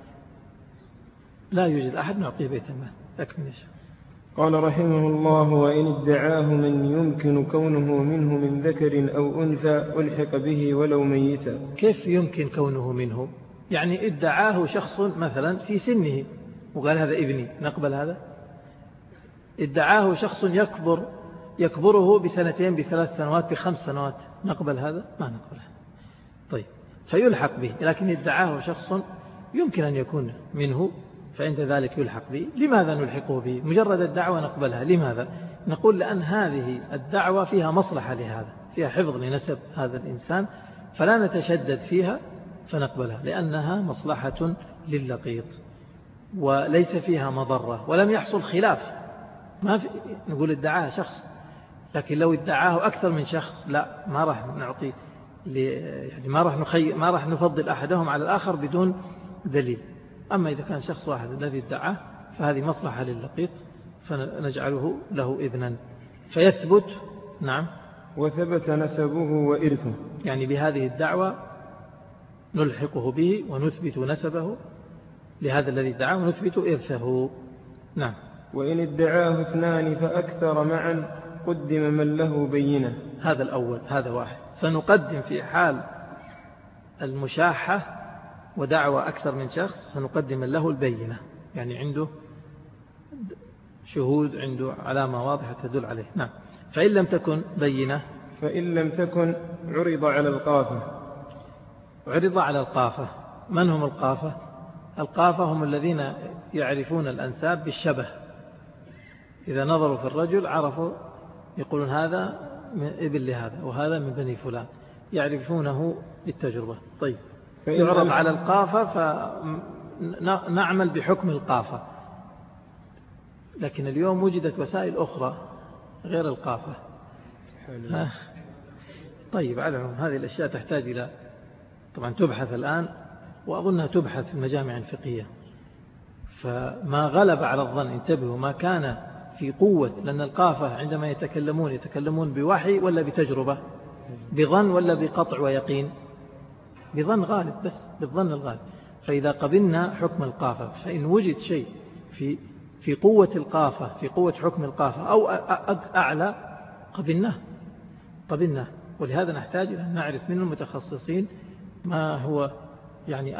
لا يوجد أحد نعطيه بيت المال. أكمل.
قال رحمه الله: وإن ادعاه من يمكن كونه منه من ذكر أو أنثى ألحق به ولو ميتا. كيف
يمكن كونه منه؟ يعني ادعاه شخص مثلا في سنه وقال هذا ابني، نقبل هذا؟ ادعاه شخص يكبره بسنتين بثلاث سنوات بخمس سنوات، نقبل هذا؟ ما نقبل هذا. طيب فيلحق به، لكن ادعاه شخص يمكن أن يكون منه، فعند ذلك يلحق به. لماذا نلحقه به؟ مجرد الدعوة نقبلها. لماذا؟ نقول لأن هذه الدعوة فيها مصلحة لهذا، فيها حفظ لنسب هذا الإنسان، فلا نتشدد فيها فنقبلها، لأنها مصلحة لللقيط وليس فيها مضرة ولم يحصل خلاف. ما في نقول ادعاه شخص، لكن لو ادعاه أكثر من شخص لا، ما راح نعطي يعني ما راح نفضل أحدهم على الآخر بدون دليل. أما إذا كان شخص واحد الذي ادعاه فهذه مصلحة لللقيط، فنجعله له إذنا فيثبت. نعم.
وثبت نسبه وإرثه، يعني
بهذه الدعوة نلحقه به ونثبت نسبه لهذا الذي ادعاه ونثبت إرثه. نعم.
وإن ادعاه اثنان فأكثر معا قدم من له بينة.
هذا الأول، هذا واحد. سنقدم في حال المشاحة ودعوة أكثر من شخص سنقدم له البينة، يعني عنده شهود، عنده علامة واضحة تدل عليه. نعم. فإن لم تكن بينة،
فإن لم تكن عرض على القافة.
عرض على القافة. من هم القافة؟ القافة هم الذين يعرفون الأنساب بالشبه، إذا نظروا في الرجل عرفوا، يقولون هذا من ابن لهذا وهذا من بني فلان، يعرفونه بالتجربة. طيب يعرض على القافة فنعمل بحكم القافة. لكن اليوم وجدت وسائل أخرى غير القافة. طيب على العموم هذه الأشياء تحتاج إلى طبعا تبحث الآن، وأظنها تبحث في المجامع الفقهية. فما غلب على الظن، انتبهوا، ما كان في قوة، لأن القافة عندما يتكلمون بوحي ولا بتجربة، بظن ولا بقطع ويقين؟ بظن غالب، بس بالظن الغالب. فإذا قبلنا حكم القافة، فإن وجد شيء في قوة القافة، في قوة حكم القافة أو أعلى، قبلناه. ولهذا نحتاج أن نعرف من المتخصصين ما هو يعني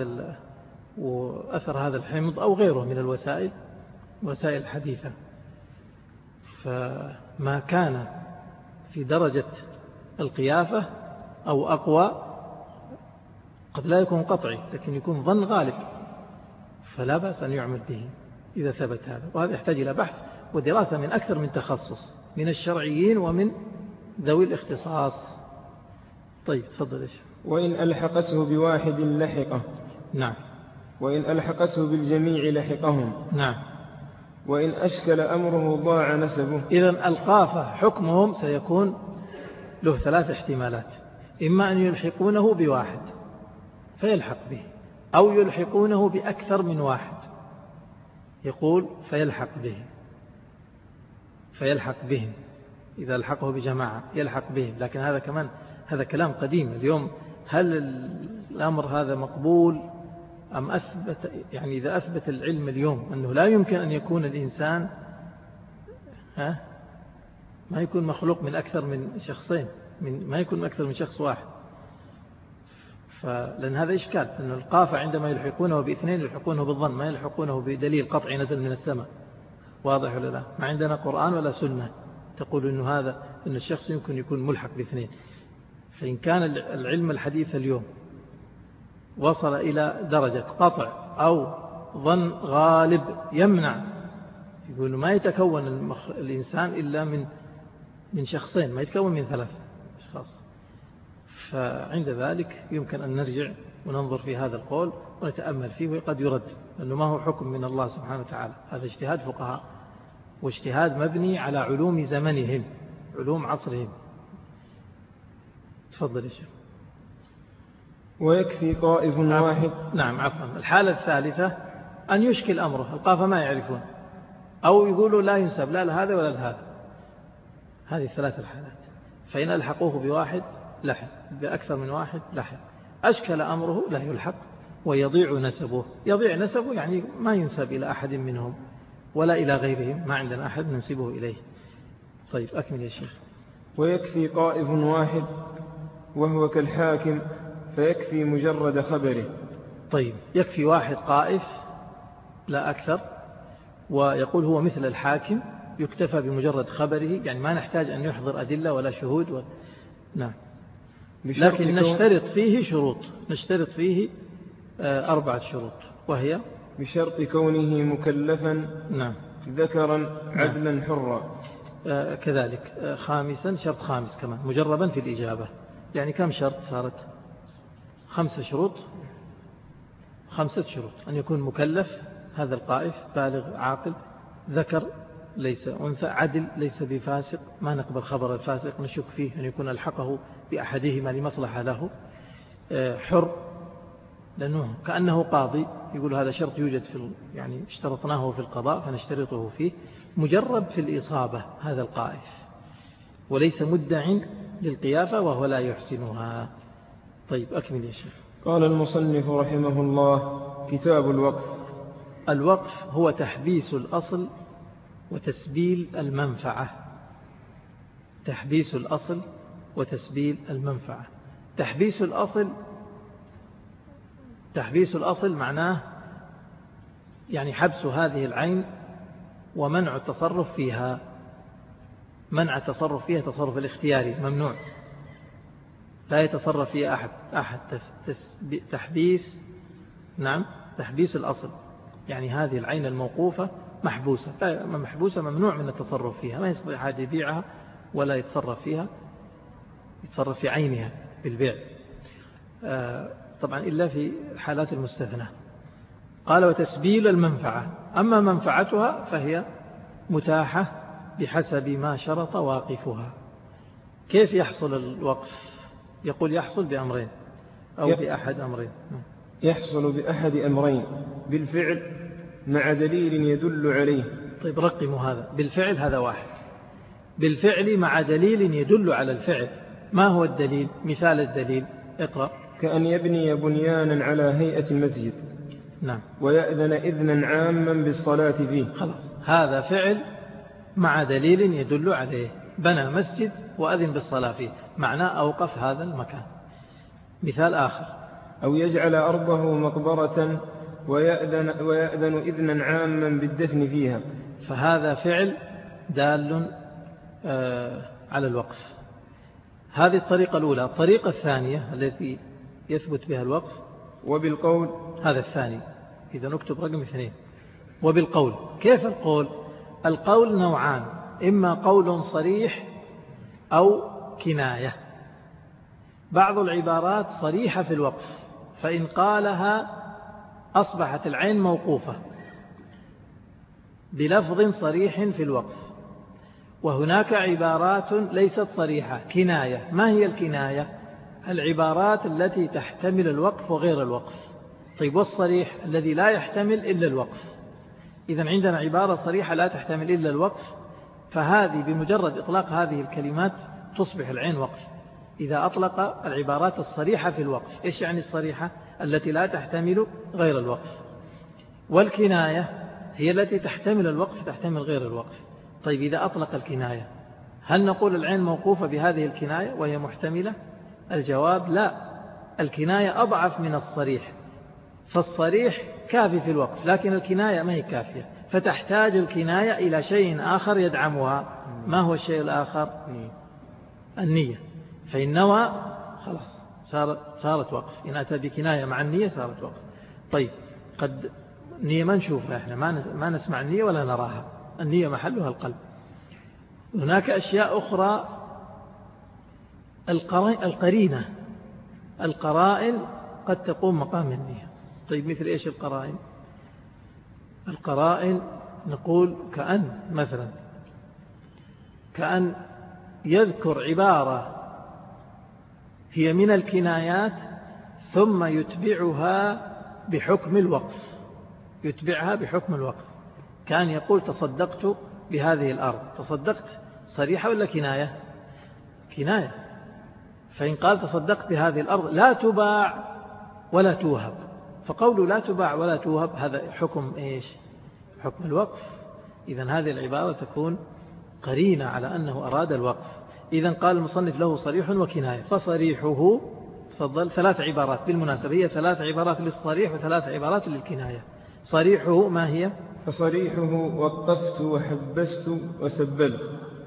أثر هذا الحمض أو غيره من الوسائل الحديثة. فما كان في درجة القيافة أو أقوى قد لا يكون قطعي، لكن يكون ظن غالب، فلا بأس أن يعمل به إذا ثبت هذا. وهذا يحتاج إلى بحث ودراسة من أكثر من تخصص، من الشرعيين ومن ذوي الاختصاص. طيب تفضل.
وإن ألحقته بواحد لحقه.
نعم.
وإن ألحقته بالجميع لحقهم.
نعم.
وإن أشكل أمره ضاع نسبه.
إذن القافة حكمهم سيكون له ثلاث احتمالات: إما أن يلحقونه بواحد فيلحق به، أو يلحقونه بأكثر من واحد، يقول فيلحق بهم إذا الحقه بجماعة يلحق بهم. لكن هذا كمان هذا كلام قديم. اليوم هل الأمر هذا مقبول أم أثبت؟ يعني إذا أثبت العلم اليوم أنه لا يمكن أن يكون الإنسان ما يكون مخلوق من أكثر من شخصين، ما يكون أكثر من شخص واحد، لأن هذا إشكال أن القافة عندما يلحقونه باثنين يلحقونه بالظن، ما يلحقونه بدليل قطعي نزل من السماء. واضح ولا لا؟ ما عندنا قرآن ولا سنة تقول أنه هذا أن الشخص يمكن يكون ملحق باثنين. فإن كان العلم الحديث اليوم وصل إلى درجة قطع أو ظن غالب يمنع، يقول ما يتكون الإنسان إلا من شخصين، ما يتكون من 3 أشخاص، فعند ذلك يمكن أن نرجع وننظر في هذا القول ونتأمل فيه، وقد يرد لأنه ما هو حكم من الله سبحانه وتعالى، هذا اجتهاد فقهاء واجتهاد مبني على علوم زمنهم، علوم عصرهم. تفضل يا شيخ.
ويكفي طائف واحد.
نعم عفوا. الحالة الثالثة أن يشكل أمره، القافة ما يعرفون، أو يقولوا لا ينسب لا لهذا ولا لهذا. هذه 3 الحالات. فإن ألحقوه بواحد لحق، بأكثر من واحد لحق. أشكل أمره لا يلحق ويضيع نسبه. يضيع نسبه يعني ما ينسب إلى أحد منهم ولا إلى غيرهم، ما عندنا أحد ننسبه إليه. طيب أكمل يا شيخ.
ويكفي طائف واحد وهو كالحاكم فيكفي مجرد خبره.
طيب يكفي واحد قائف لا أكثر، ويقول هو مثل الحاكم يكتفى بمجرد خبره، يعني ما نحتاج أن يحضر أدلة ولا شهود نعم. لكن نشترط فيه شروط، نشترط فيه 4 شروط، وهي
بشرط كونه مكلفا
نعم
ذكرا عدلا نعم. حرا
كذلك. خامسا شرط خامس كمان مجربا في الإجابة. يعني كم شرط صارت؟ 5 شروط، 5 شروط. أن يكون مكلف هذا القائف بالغ عاقل، ذكر ليس أنثى، عدل ليس بفاسق، ما نقبل خبر الفاسق نشك فيه أن يكون ألحقه بأحدهما لمصلحة له، حر لأنه كأنه قاضي، يقول هذا شرط يوجد يعني اشترطناه في القضاء فنشترطه فيه، مجرب في الإصابة هذا القائف، وليس مدع للقيافة وهو لا يحسنها. طيب أكمل يا شيخ.
قال المصنف رحمه الله: كتاب الوقف.
الوقف هو تحبيس الأصل وتسبيل المنفعة. تحبيس الأصل وتسبيل المنفعة. تحبيس الأصل معناه يعني حبس هذه العين ومنع التصرف فيها. منع التصرف فيها تصرف الاختياري ممنوع، لا يتصرف فيها أحد. تحبيس نعم، تحبيس الأصل يعني هذه العين الموقوفة محبوسة ممنوع من التصرف فيها، ما يستطيع أحد يبيعها ولا يتصرف فيها، يتصرف في عينها بالبيع طبعا إلا في حالات المستثنى. قال وتسبيل المنفعة، أما منفعتها فهي متاحة بحسب ما شرط واقفها. كيف يحصل الوقف؟ يقول يحصل بأمرين أو بأحد أمرين.
يحصل بأحد أمرين: بالفعل مع دليل يدل عليه.
طيب رقموا هذا. بالفعل هذا واحد، بالفعل مع دليل يدل على الفعل. ما هو الدليل؟ مثال الدليل اقرأ.
كأن يبني بنيانا على هيئة المسجد
نعم،
ويأذن إذنا عاما بالصلاة فيه.
خلاص، هذا فعل مع دليل يدل عليه. بنى مسجد وأذن بالصلاة فيه، معناه أوقف هذا المكان. مثال آخر:
أو يجعل أرضه مقبرة ويأذن إذنا عاما بالدفن فيها.
فهذا فعل دال على الوقف. هذه الطريقة الأولى. الطريقة الثانية التي يثبت بها الوقف
وبالقول.
هذا الثاني، إذا نكتب رقم 2. وبالقول. كيف القول؟ القول نوعان: إما قول صريح أو كناية. بعض العبارات صريحة في الوقف، فإن قالها أصبحت العين موقوفة بلفظ صريح في الوقف. وهناك عبارات ليست صريحة، كناية. ما هي الكناية؟ العبارات التي تحتمل الوقف وغير الوقف. طيب والصريح الذي لا يحتمل إلا الوقف، إذن عندنا عبارة صريحة لا تحتمل إلا الوقف، فهذه بمجرد إطلاق هذه الكلمات تصبح العين وقف. إذا أطلق العبارات الصريحة في الوقف، إيش يعني الصريحة؟ التي لا تحتمل غير الوقف. والكناية هي التي تحتمل الوقف تحتمل غير الوقف. طيب إذا أطلق الكناية هل نقول العين موقوفة بهذه الكناية وهي محتملة؟ الجواب لا، الكناية أضعف من الصريح، فالصريح كافي في الوقف لكن الكناية ما هي كافية، فتحتاج الكناية إلى شيء آخر يدعمها. ما هو الشيء الآخر؟ النية. فإن نوى خلاص صارت وقف، إن أتى بكناية مع النية صارت وقف. طيب قد نية ما نشوفها إحنا، ما نسمع النية ولا نراها، النية محلها القلب. هناك أشياء أخرى، القرائن قد تقوم مقام النية. طيب مثل إيش القرائن؟ القرائن نقول كأن يذكر عبارة هي من الكنايات ثم يتبعها بحكم الوقف، كان يقول تصدقت بهذه الأرض. تصدقت صريحة ولا كناية؟ كناية. فإن قال تصدقت بهذه الأرض لا تباع ولا توهب، فقوله لا تباع ولا توهب هذا حكم إيش؟ حكم الوقف. إذن هذه العبارة تكون قرينة على أنه أراد الوقف. إذن قال المصنف له صريح وكناية، فصريحه تفضل 3 عبارات بالمناسبة، هي 3 عبارات للصريح و3 عبارات للكناية. صريحه ما هي؟
فصريحه وقفت وحبست وسبلت.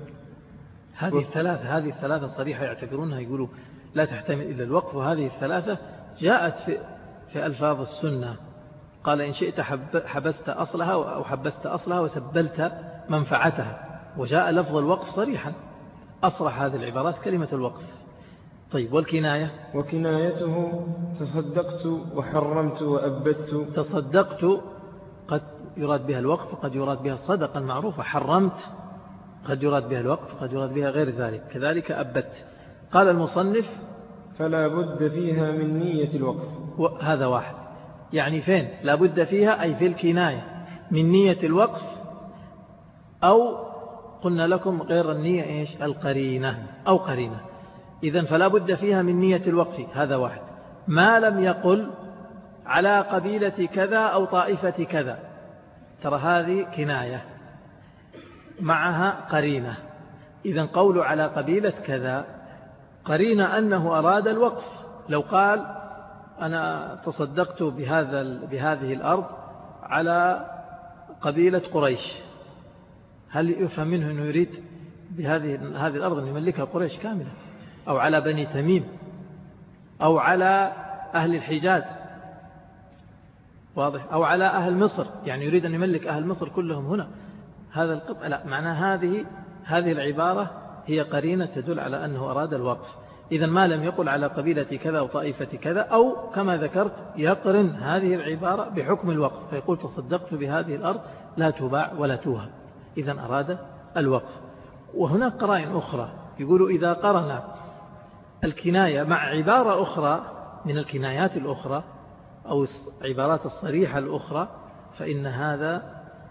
هذه الثلاثة صريحة يعتبرونها، يقولوا لا تحتمل إلا الوقف. وهذه الثلاثة جاءت في ألفاظ السنة، قال إن شئت حبست أصلها أو حبست أصلها وسبلت منفعتها، وجاء لفظ الوقف صريحا، أصرح هذه العبارات كلمة الوقف. طيب والكناية؟
وكنايته تصدقت وحرمت وأبدت.
تصدقت قد يراد بها الوقف وقد يراد بها الصدقة المعروفة، حرمت قد يراد بها الوقف قد يراد بها غير ذلك، كذلك أبدت. قال المصنف
فلا بد فيها من نية الوقف.
هذا واحد، يعني فين لا بد فيها؟ أي في الكناية من نية الوقف، أو قلنا لكم غير النية إيش؟ القرينة أو قرينة. إذن فلا بد فيها من نية الوقف، هذا واحد. ما لم يقل على قبيلة كذا أو طائفة كذا، ترى هذه كناية معها قرينة. إذن قول على قبيلة كذا قرينة أنه أراد الوقف. لو قال أنا تصدقت بهذه الأرض على قبيلة قريش، هل يفهم منه أنه يريد بهذه الأرض أن يملكها قريش كاملة، أو على بني تميم، أو على أهل الحجاز، واضح، أو على أهل مصر، يعني يريد أن يملك أهل مصر كلهم هنا هذا القطع؟ لا، معنى هذه العبارة هي قرينة تدل على أنه أراد الوقف. إذن ما لم يقل على قبيلة كذا أو طائفة كذا، أو كما ذكرت يقرن هذه العبارة بحكم الوقف، فيقول تصدقت بهذه الأرض لا تباع ولا توهب، إذن أراد الوقف. وهناك قرائن أخرى، يقولوا إذا قرن الكناية مع عبارة أخرى من الكنايات الأخرى أو عبارات الصريحة الأخرى، فإن هذا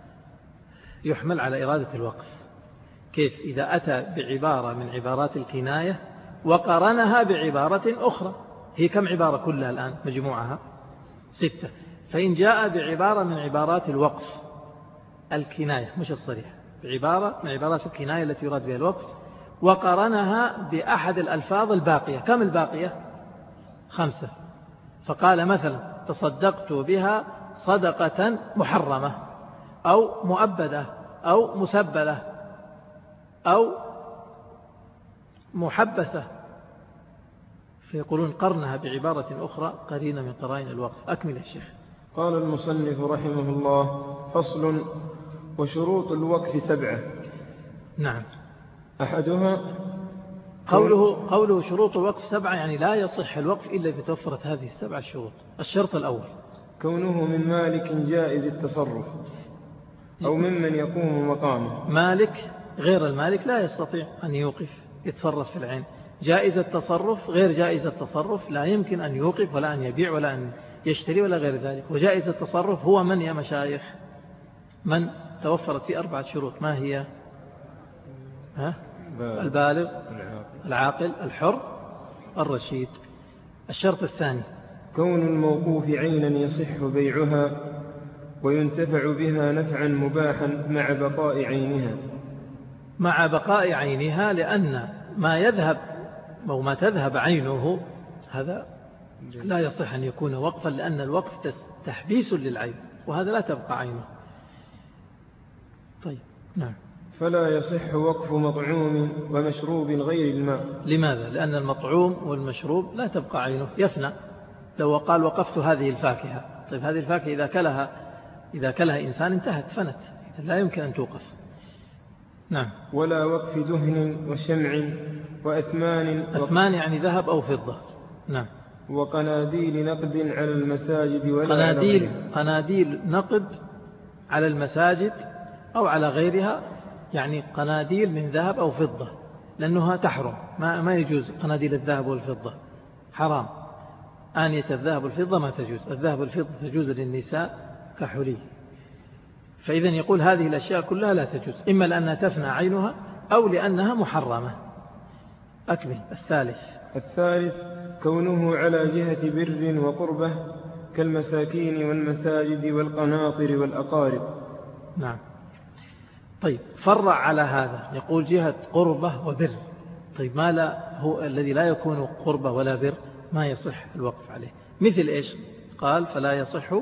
يحمل على إرادة الوقف. كيف؟ إذا أتى بعبارة من عبارات الكناية وقرنها بعبارة أخرى، هي كم عبارة كلها الآن مجموعها؟ 6. فإن جاء بعبارة من عبارات الوقف الكناية مش الصريح، بعبارة من عبارات الكناية التي يراد بها الوقف، وقرنها بأحد الألفاظ الباقية، كم الباقية؟ 5. فقال مثلا تصدقت بها صدقة محرمة أو مؤبدة أو مسبلة أو محبسة، فيقولون قرنها بعبارة أخرى قرينة من قرائن الوقف. أكمل الشيخ.
قال المصنف رحمه الله: فصل. وشروط الوقف 7.
نعم.
أحدها
قوله شروط الوقف 7، يعني لا يصح الوقف إلا إذا توفرت هذه 7 الشروط. الشرط الأول كونه
من مالك جائز التصرف أو ممن يقوم مقامه.
مالك، غير المالك لا يستطيع أن يوقف يتصرف في العين. جائز التصرف غير جائز التصرف لا يمكن أن يوقف ولا أن يبيع ولا أن يشتري ولا غير ذلك. وجائز التصرف هو من يا مشايخ؟ من توفرت فيه 4 شروط، ما هي؟ البالغ، العاقل، الحر، الرشيد. الشرط الثاني
كون الموقوف عينا يصح بيعها وينتفع بها نفعا مباحا مع بقاء عينها.
مع بقاء عينها، لأن ما يذهب أو ما تذهب عينه هذا لا يصح أن يكون وقفا، لأن الوقف تحبيس للعين، وهذا لا تبقى عينه. طيب نعم.
فلا يصح وقف مطعوم ومشروب غير الماء.
لماذا؟ لأن المطعوم والمشروب لا تبقى عينه، يفنى. لو قال وقفت هذه الفاكهة، طيب هذه الفاكهة إذا كلها إنسان انتهت، فنت، لا يمكن أن توقف. نعم.
ولا وقف دهن وشمع وأثمان.
أثمان يعني ذهب أو فضة. نعم.
وقناديل نقد على المساجد ولا
قناديل نقد على المساجد أو على غيرها، يعني قناديل من ذهب أو فضة، لأنها تحرم، ما يجوز. قناديل الذهب والفضة حرام. آنية الذهب والفضة ما تجوز. الذهب والفضة تجوز للنساء كحلي. فإذا يقول هذه الأشياء كلها لا تجوز، إما لأنها تفنى عينها أو لأنها محرمة. أكمل. الثالث
كونه على جهة بر وقربة كالمساكين والمساجد والقناطر والأقارب.
نعم. طيب فرع على هذا، يقول جهة قربة وبر. طيب ما لا هو الذي لا يكون قربة ولا بر ما يصح الوقف عليه؟ مثل إيش؟ قال فلا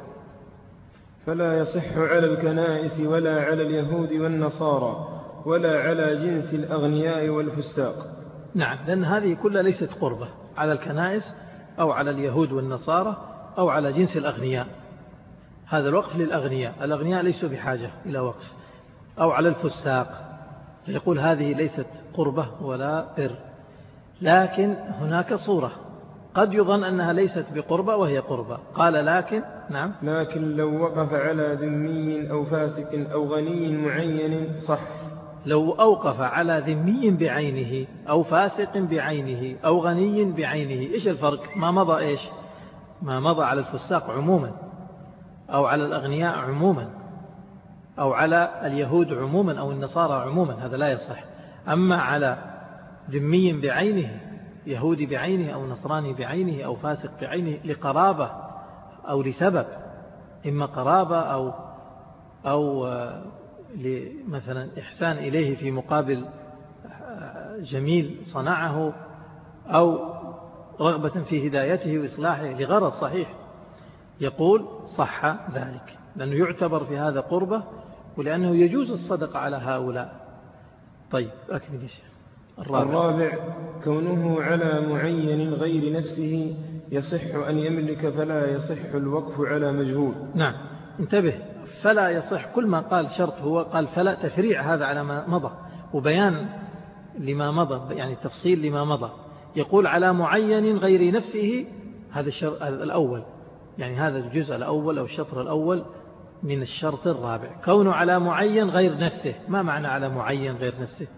يصح
على الكنائس ولا على اليهود والنصارى ولا على جنس الأغنياء والفساق.
نعم، لأن هذه كلها ليست قربة، على الكنائس أو على اليهود والنصارى أو على جنس الأغنياء. هذا الوقف للأغنياء، الأغنياء ليسوا بحاجة إلى وقف. أو على الفساق، فيقول هذه ليست قربة ولا بر. لكن هناك صورة قد يظن أنها ليست بقربة وهي قربة. قال لكن نعم،
لكن لو وقف على ذمي أو فاسق أو غني معين صح.
لو أوقف على ذمي بعينه أو فاسق بعينه أو غني بعينه، إيش الفرق؟ ما مضى إيش؟ ما مضى على الفساق عموما أو على الأغنياء عموما أو على اليهود عموما أو النصارى عموما، هذا لا يصح. أما على ذمي بعينه، يهودي بعينه أو نصراني بعينه أو فاسق بعينه، لقرابة أو لسبب، إما قرابة أو مثلا إحسان إليه في مقابل جميل صنعه، أو رغبة في هدايته وإصلاحه لغرض صحيح، يقول صح ذلك، لأنه يعتبر في هذا قربة، ولأنه يجوز الصدقة على هؤلاء. طيب أكمل يا شيخ.
الرابع كونه على معين غير نفسه يصح أن يملك فلا يصح الوقف على مجهول.
نعم، انتبه، فلا يصح، كل ما قال شرط هو قال فلا، تفريع هذا على ما مضى وبيان لما مضى، يعني تفصيل لما مضى. يقول على معين غير نفسه، هذا الشرط الأول، يعني هذا الجزء الأول أو الشطر الأول من الشرط الرابع. كونه على معين غير نفسه، ما معنى على معين غير نفسه؟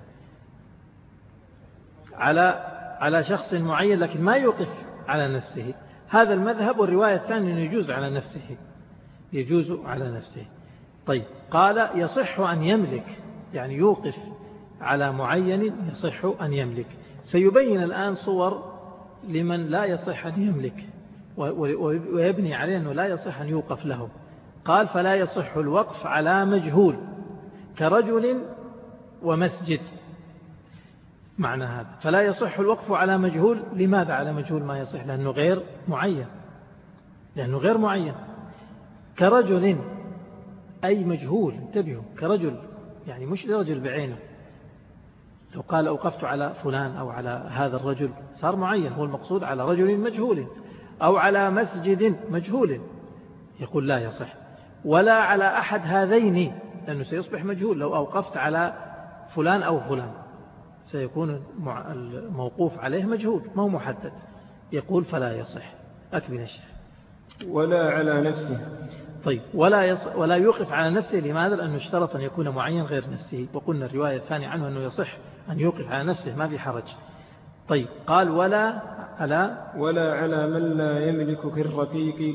على شخص معين لكن ما يوقف على نفسه. هذا المذهب، والرواية الثانية أنه يجوز على نفسه، يجوز على نفسه. طيب قال يصح أن يملك، يعني يوقف على معين يصح أن يملك. سيبين الآن صور لمن لا يصح أن يملك ويبني عليه أنه لا يصح أن يوقف له. قال فلا يصح الوقف على مجهول كرجل ومسجد. معنى هذا فلا يصح الوقف على مجهول. لماذا على مجهول ما يصح؟ لأنه غير معين. كرجل أي مجهول، انتبهوا، كرجل يعني مش رجل بعينه. لو قال أوقفت على فلان أو على هذا الرجل صار معين، هو المقصود على رجل مجهول، أو على مسجد مجهول، يقول لا يصح. ولا على أحد هذين، لأنه سيصبح مجهول. لو أوقفت على فلان أو فلان سيكون الموقوف عليه مجهول ما هو محدد. يقول فلا يصح. أكمل الشيخ.
ولا على نفسه.
طيب ولا يوقف على نفسه. لماذا؟ لأنه اشترط أن يكون معين غير نفسه، وقلنا الرواية الثانية عنه أنه يصح أن يوقف على نفسه، ما في حرج. طيب قال ولا على
من لا يملك كالرقيق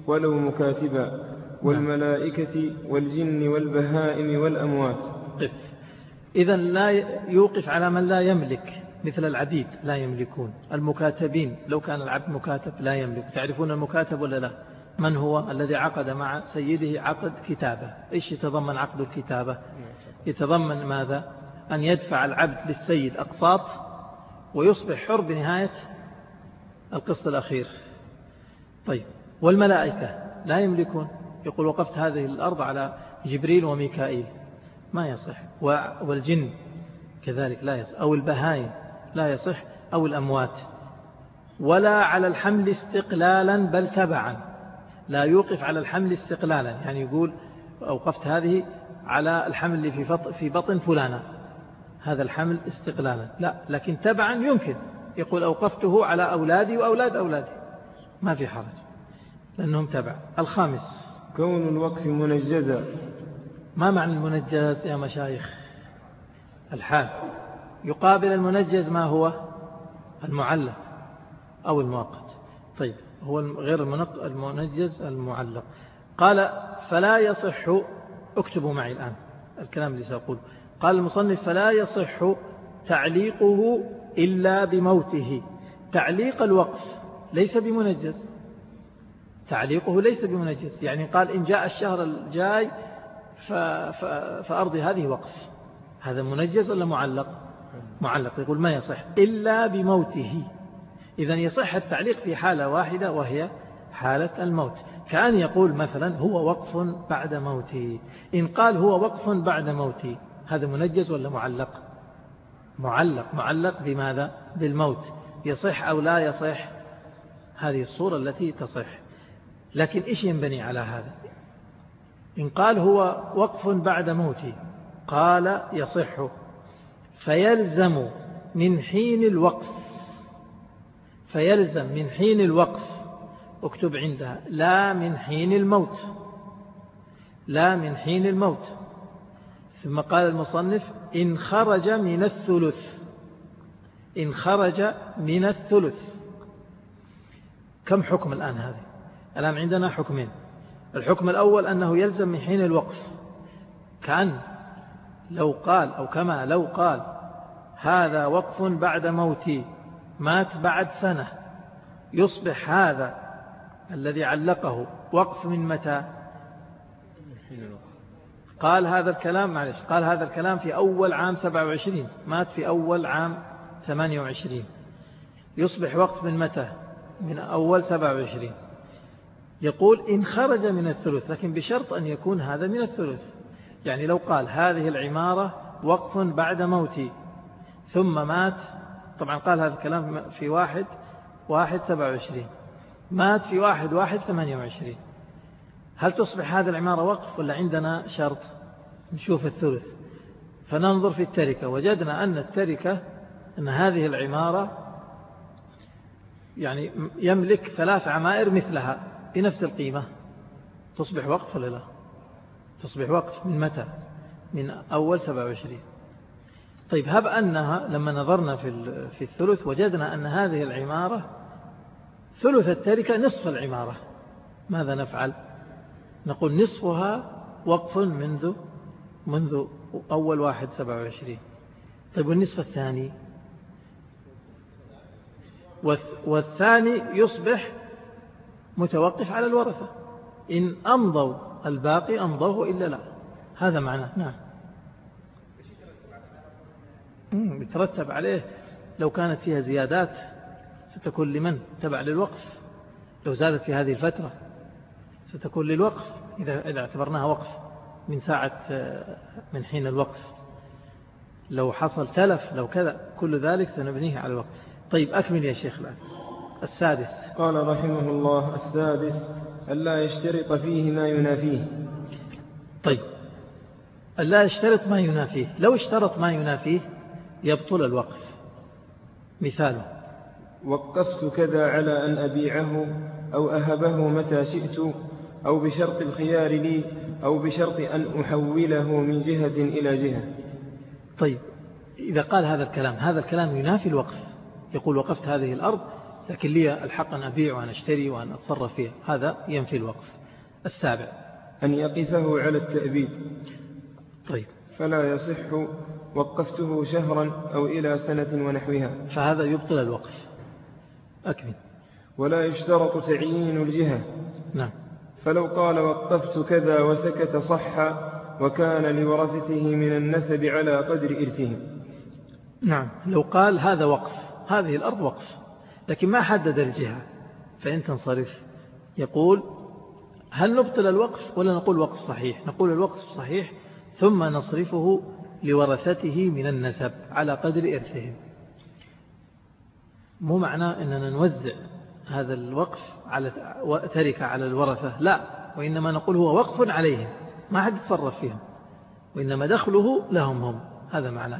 ولو مكاتبا، والملائكة والجن والبهائم والأموات.
إذن لا يوقف على من لا يملك، مثل العبيد لا يملكون، المكاتبين لو كان العبد مكاتب لا يملك. تعرفون المكاتب ولا لا؟ من هو الذي عقد مع سيده عقد كتابة؟ إيش يتضمن عقد الكتابة؟ يتضمن ماذا؟ أن يدفع العبد للسيد أقساط ويصبح حر بنهاية القسط الأخير. طيب، والملائكة لا يملكون، يقول وقفت هذه الأرض على جبريل وميكائيل، ما يصح. والجن كذلك لا يصح، أو البهائم لا يصح، أو الأموات. ولا على الحمل استقلالا بل تبعا، لا يوقف على الحمل استقلالا، يعني يقول أوقفت هذه على الحمل اللي في بطن فلانة، هذا الحمل استقلالا، لا، لكن تبعا يمكن يقول أوقفته على أولادي وأولاد أولادي، ما في حرج لأنهم تبع. الخامس
كون الوقف منجزا.
ما معنى المنجز يا مشايخ؟ الحال. يقابل المنجز ما هو؟ المعلق أو المؤقت. طيب، هو غير المنجز المعلق. قال فلا يصح، اكتبوا معي الآن الكلام اللي سأقول. قال المصنف فلا يصح تعليقه إلا بموته. تعليق الوقف ليس بمنجز، تعليقه ليس بمنجز. يعني قال إن جاء الشهر الجاي فأرضي هذه وقف، هذا منجز ولا معلق؟ معلق. يقول ما يصح إلا بموته. إذن يصح التعليق في حالة واحدة وهي حالة الموت، كأن يقول مثلا هو وقف بعد موتي. إن قال هو وقف بعد موتي، هذا منجز ولا معلق؟ معلق. معلق بماذا؟ بالموت. يصح أو لا يصح؟ هذه الصورة التي تصح. لكن إيش ينبني على هذا؟ إن قال هو وقف بعد موتي، قال يصح، فيلزم من حين الوقف، فيلزم من حين الوقف، اكتب عندها لا من حين الموت، لا من حين الموت. ثم قال المصنف إن خرج من الثلث، إن خرج من الثلث. كم حكم الآن هذه؟ الآن عندنا حكمين. الحكم الأول أنه يلزم من حين الوقف، كأن لو قال أو كما لو قال هذا وقف بعد موتي، مات بعد سنة، يصبح هذا الذي علقه وقف من متى؟ قال هذا الكلام، معلش، قال هذا الكلام في أول عام 27، مات في أول عام 28، يصبح وقف من متى؟ من أول 27. يقول إن خرج من الثلث، لكن بشرط أن يكون هذا من الثلث. يعني لو قال هذه العمارة وقف بعد موتي ثم مات، طبعا قال هذا الكلام في 1/1/27، مات في 1/1/28، هل تصبح هذه العمارة وقف ولا عندنا شرط؟ نشوف الثلث، فننظر في التركة، وجدنا أن التركة أن هذه العمارة يعني يملك 3 عمائر مثلها بنفس القيمة، تصبح وقف ولا لا؟ تصبح وقف من متى؟ من أول 27. طيب، هب أنها لما نظرنا في الثلث وجدنا أن هذه العمارة ثلث التركة نصف العمارة، ماذا نفعل؟ نقول نصفها وقف منذ أول 1/27. طيب، والنصف الثاني؟ والثاني يصبح متوقف على الورثة، إن أمضوا الباقي أمضوه إلا لا، هذا معناه. نعم، يترتب عليه لو كانت فيها زيادات ستكون لمن؟ تبع للوقف. لو زادت في هذه الفترة ستكون للوقف، إذا اعتبرناها وقف من ساعة من حين الوقف. لو حصل تلف، لو كذا، كل ذلك سنبنيه على الوقف. طيب، أكمل يا شيخ الآن. السادس،
قال رحمه الله: السادس ألا يشترط فيه ما ينافيه.
طيب، ألا يشترط ما ينافيه. لو اشترط ما ينافيه يبطل الوقف. مثاله:
وقفت كذا على أن أبيعه أو أهبه متى شئت، أو بشرط الخيار لي، أو بشرط أن أحوله من جهة إلى جهة.
طيب، إذا قال هذا الكلام، هذا الكلام ينافي الوقف. يقول وقفت هذه الأرض لكن لي الحق أن أبيع وأن أشتري وأن أتصرف فيها، هذا ينفي الوقف. 7
أن يقفه على التأبيد.
طيب،
فلا يصح وقفته شهرا أو إلى سنة ونحوها،
فهذا يبطل الوقف. أكمل.
ولا يشترط تعيين الجهة.
نعم.
فلو قال وقفت كذا وسكت صح، وكان لورثته من النسب على قدر إرثهم.
نعم، لو قال هذا وقف، هذه الأرض وقف، لكن ما حدد الجهة، فإن تنصرف يقول هل نبطل الوقف ولا نقول وقف صحيح؟ نقول الوقف صحيح ثم نصرفه لورثته من النسب على قدر إرثهم. مو معناه أننا نوزع هذا الوقف على تركة على الورثة، لا، وإنما نقول هو وقف عليهم، ما حد يتصرف فيهم، وإنما دخله لهم هم. هذا معناه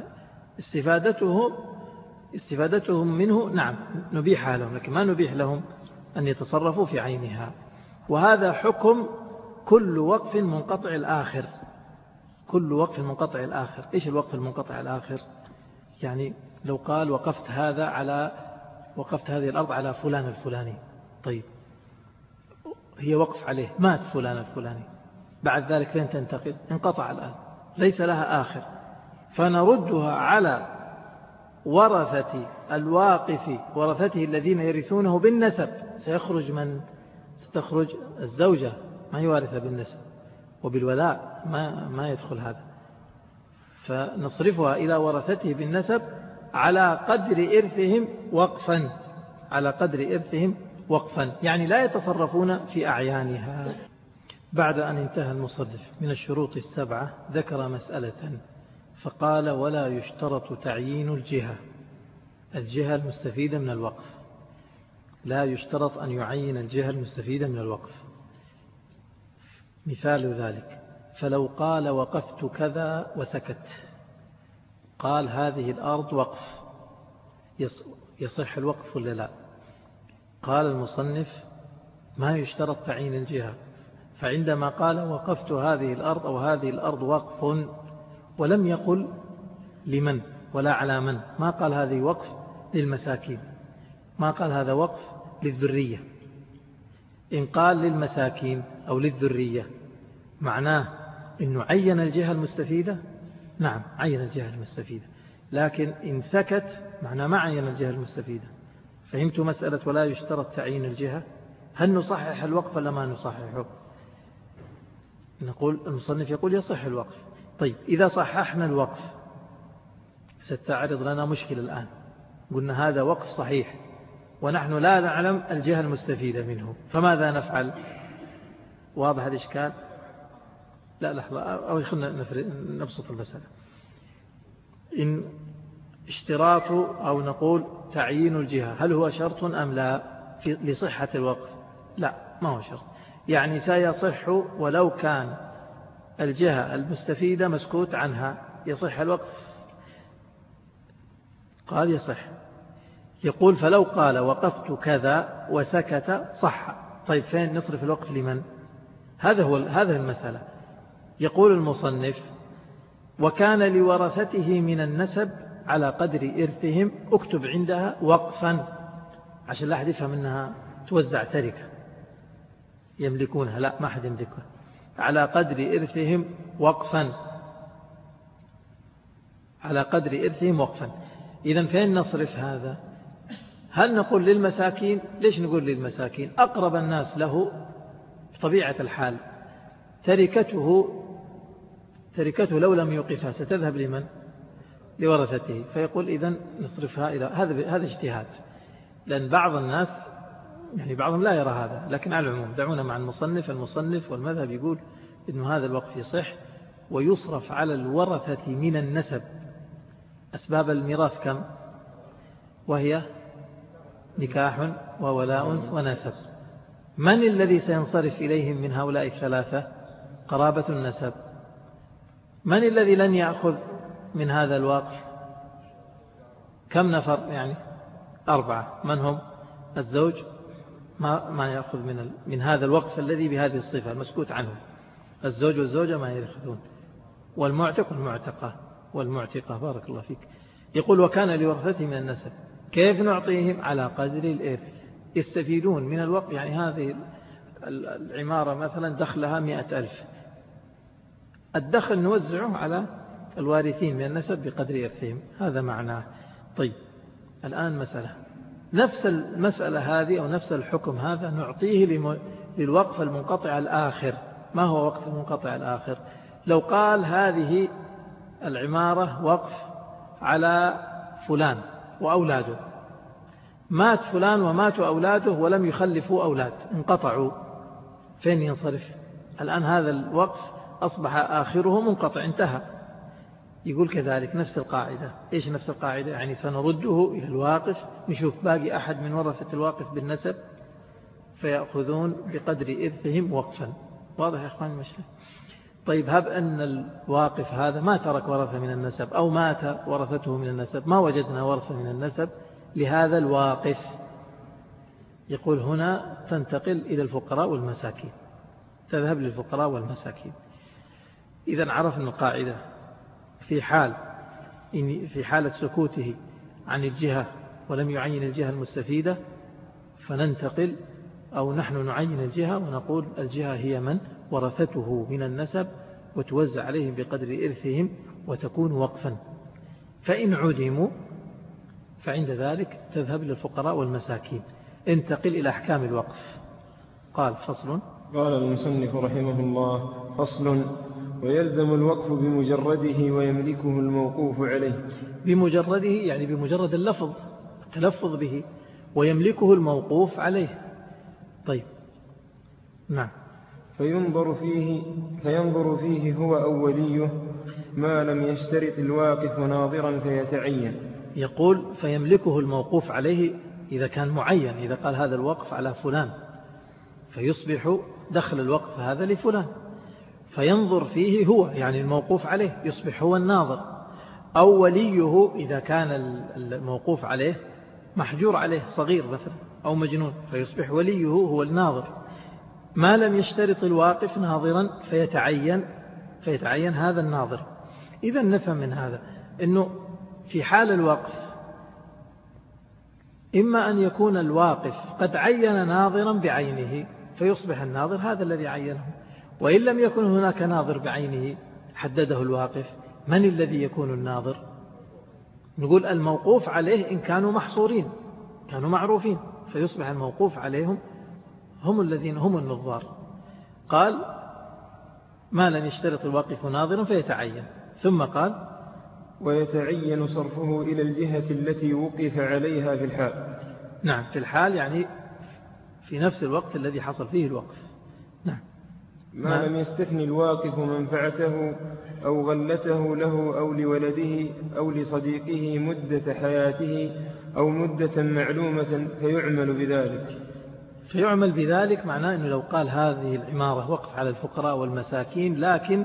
استفادتهم منه. نعم نبيحها لهم، لكن ما نبيح لهم أن يتصرفوا في عينها. وهذا حكم كل وقف منقطع الآخر. كل وقف منقطع الآخر. إيش الوقف المنقطع الآخر؟ يعني لو قال وقفت هذه الأرض على فلان الفلاني، طيب هي وقف عليه، مات فلان الفلاني، بعد ذلك فين تنتقل؟ انقطع الآن، ليس لها آخر، فنردها على ورثة الواقف، ورثته الذين يرثونه بالنسب. سيخرج من؟ ستخرج الزوجة، ما هي وارثة بالنسب، وبالولاء ما يدخل هذا. فنصرفها إلى ورثته بالنسب على قدر إرثهم وقفا، على قدر إرثهم وقفا، يعني لا يتصرفون في أعيانها. بعد أن انتهى المصنف من الشروط 7 ذكر مسألة فقال ولا يشترط تعيين الجهة المستفيدة من الوقف. لا يشترط أن يعين الجهة المستفيدة من الوقف. مثال ذلك فلو قال وقفت كذا وسكت، قال هذه الأرض وقف، يصح الوقف ولا لا؟ قال المصنف ما يشترط تعيين الجهة، فعندما قال وقفت هذه الأرض أو هذه الأرض وقف، ولم يقل لمن ولا على من، ما قال هذه وقف للمساكين، ما قال هذا وقف للذرية. إن قال للمساكين أو للذرية معناه إنه عين الجهة المستفيدة. نعم عين الجهة المستفيدة، لكن إن سكت معناه ما عين الجهة المستفيدة. فهمت مسألة ولا يشترط تعيين الجهة؟ هل نصحح الوقف ولا ما نصححه؟ نقول المصنف يقول يصح الوقف. طيب إذا صححنا الوقف ستعرض لنا مشكلة الآن. قلنا هذا وقف صحيح ونحن لا نعلم الجهة المستفيدة منه، فماذا نفعل؟ واضح الإشكال؟ لا لحظة، أو خلنا نبسط المسألة. إن اشتراط أو نقول تعيين الجهة هل هو شرط أم لا لصحة الوقف؟ لا، ما هو شرط. يعني سيصح ولو كان الجهة المستفيدة مسكوت عنها، يصح الوقف؟ قال يصح. يقول فلو قال وقفت كذا وسكت صح. طيب فين نصرف الوقف لمن؟ هذا المسألة. يقول المصنف وكان لورثته من النسب على قدر إرثهم، اكتب عندها وقفا عشان لا أحد يفهم أنها توزع تركة يملكونها، لا، ما أحد يملكها، على قدر إرثهم وقفا، على قدر إرثهم وقفا. إذن فين نصرف هذا؟ هل نقول للمساكين؟ ليش نقول للمساكين؟ أقرب الناس له بطبيعة الحال تركته لو لم يوقفها ستذهب لمن؟ لورثته، فيقول إذن نصرفها إلى هذا اجتهاد، لأن بعض الناس يعني بعضهم لا يرى هذا، لكن على العموم دعونا مع المصنف والمذهب يقول إن هذا الوقف يصح ويصرف على الورثة من النسب. أسباب الميراث كم؟ وهي نكاح وولاء ونسب. من الذي سينصرف إليهم من هؤلاء الثلاثة؟ قرابة النسب. من الذي لن يأخذ من هذا الوقف؟ كم نفر يعني؟ 4. من هم؟ الزوج ما يأخذ من هذا الوقف الذي بهذه الصفة المسكوت عنه. الزوج والزوجة ما يأخذون، والمعتق والمعتقة. بارك الله فيك. يقول وكان لورثته من النسب، كيف نعطيهم؟ على قدر الإرث. يستفيدون من الوقف. يعني هذه العمارة مثلا دخلها 100,000، الدخل نوزعه على الوارثين من النسب بقدر إرثهم، هذا معناه. طيب الآن مسألة، نفس المسألة هذه أو نفس الحكم هذا نعطيه للوقف المنقطع الآخر. ما هو وقف المنقطع الآخر؟ لو قال هذه العمارة وقف على فلان وأولاده، مات فلان وماتوا أولاده ولم يخلفوا أولاد، انقطعوا، فين ينصرف؟ الآن هذا الوقف أصبح آخره منقطع، انتهى. يقول كذلك نفس القاعدة. إيش نفس القاعدة؟ يعني سنرده إلى الواقف، نشوف باقي أحد من ورثة الواقف بالنسب فيأخذون بقدر إرثهم وقفا. واضح يا إخواني المشكلة؟ طيب هب أن الواقف هذا ما ترك ورثة من النسب أو مات ورثته من النسب، ما وجدنا ورثة من النسب لهذا الواقف، يقول هنا تنتقل إلى الفقراء والمساكين، تذهب للفقراء والمساكين. إذا عرفنا القاعدة في حالة سكوته عن الجهة ولم يعين الجهة المستفيدة، فننتقل أو نحن نعين الجهة ونقول الجهة هي من ورثته من النسب وتوزع عليهم بقدر إرثهم وتكون وقفا. فإن عدموا فعند ذلك تذهب للفقراء والمساكين. انتقل إلى أحكام الوقف. قال فصل.
قال المصنف رحمه الله: فصل: ويلزم الوقف بمجرده ويملكه الموقوف عليه.
بمجرده يعني بمجرد اللفظ، التلفظ به، ويملكه الموقوف عليه. طيب نعم.
فينظر فيه هو أو وليه ما لم يشترط الواقف ناظرا فيتعين.
يقول فيملكه الموقوف عليه إذا كان معين، إذا قال هذا الوقف على فلان فيصبح دخل الوقف هذا لفلان، فينظر فيه هو يعني الموقوف عليه، يصبح هو الناظر، أو وليه إذا كان الموقوف عليه محجور عليه صغير مثلا أو مجنون، فيصبح وليه هو الناظر. ما لم يشترط الواقف ناظرا فيتعين هذا الناظر. إذا نفهم من هذا أنه في حال الوقف إما أن يكون الواقف قد عين ناظرا بعينه فيصبح الناظر هذا الذي عينه، وإن لم يكن هناك ناظر بعينه حدده الواقف، من الذي يكون الناظر؟ نقول الموقوف عليه إن كانوا محصورين كانوا معروفين، فيصبح الموقوف عليهم هم الذين هم النظار. قال ما لم يشترط الواقف ناظرا فيتعين، ثم قال
ويتعين صرفه إلى الجهة التي وقف عليها في الحال.
نعم، في الحال يعني في نفس الوقت الذي حصل فيه الوقف. نعم.
ما لم يستثني الواقف منفعته أو غلته له أو لولده أو لصديقه مدة حياته أو مدة معلومة
فيعمل بذلك معناه أنه لو قال هذه العمارة وقف على الفقراء والمساكين لكن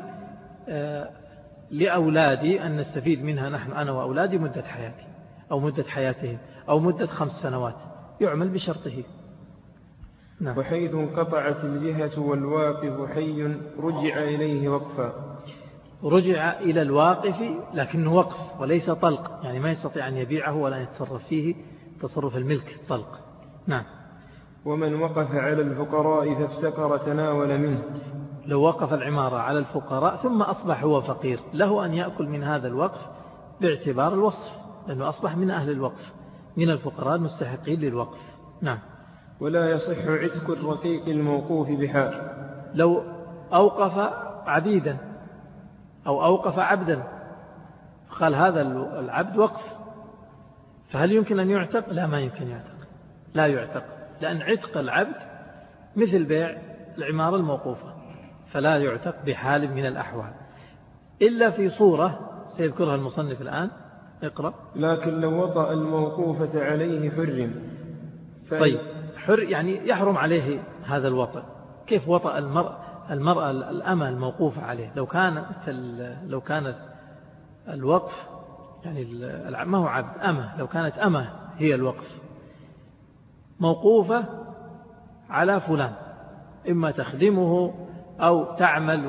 لأولادي أن نستفيد منها نحن أنا وأولادي مدة حياتي أو مدة حياتهم أو مدة 5 سنوات، يعمل بشرطه. نعم.
وحيث انقطعت الجهة والواقف حي رجع إليه وقفا.
رجع إلى الواقف لكنه وقف وليس طلق، يعني ما يستطيع أن يبيعه ولا يتصرف فيه تصرف الملك طلق. نعم.
ومن وقف على الفقراء فافتقر تناول منه.
لو وقف العمارة على الفقراء ثم أصبح هو فقير، له أن يأكل من هذا الوقف باعتبار الوصف، لأنه أصبح من أهل الوقف، من الفقراء المستحقين للوقف. نعم.
ولا يصح عتق الرقيق الموقوف بحال.
لو أوقف عبيدا أو أوقف عبدا قال هذا العبد وقف، فهل يمكن أن يعتق؟ لا، ما يمكن يعتق، لا يعتق، لأن عتق العبد مثل بيع العمارة الموقوفة، فلا يعتق بحال من الأحوال إلا في صورة سيذكرها المصنف الآن. اقرأ.
لكن لو وطأ الموقوفة عليه حرم.
طيب حر يعني يحرم عليه هذا الوطأ. كيف وطأ المرأة الأمة الموقوفة عليه؟ لو كانت الوقف يعني ما هو عبد، أمة، لو كانت أمة هي الوقف موقوفة على فلان، إما تخدمه أو تعمل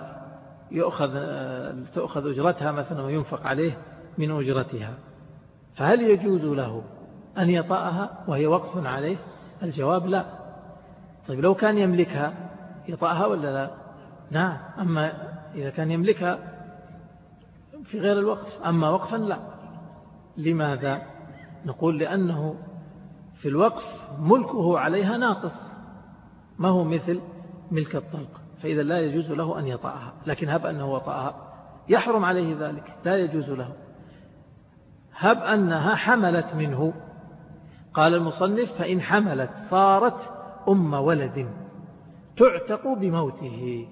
وتأخذ أجرتها مثلا وينفق عليه من أجرتها، فهل يجوز له أن يطأها وهي وقف عليه؟ الجواب لا. طيب لو كان يملكها يطأها ولا لا؟ نعم. أما إذا كان يملكها في غير الوقف، أما وقفا لا. لماذا؟ نقول لأنه في الوقف ملكه عليها ناقص، ما هو مثل ملك الطلق، فإذا لا يجوز له أن يطأها. لكن هب أنه وطأها يحرم عليه ذلك، لا يجوز له. هب أنها حملت منه، قال المصنف فإن حملت صارت أم ولد تعتق بموته،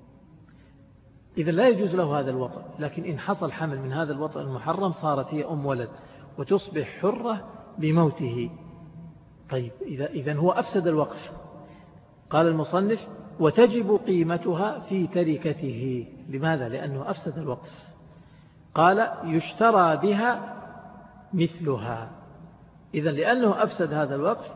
إذا لا يجوز له هذا الوطأ. لكن إن حصل حمل من هذا الوطأ المحرم صارت هي أم ولد وتصبح حرة بموته. طيب إذن هو أفسد الوقف. قال المصنف وتجب قيمتها في تركته. لماذا؟ لأنه أفسد الوقف. قال يشترى بها مثلها. إذن لأنه أفسد هذا الوقف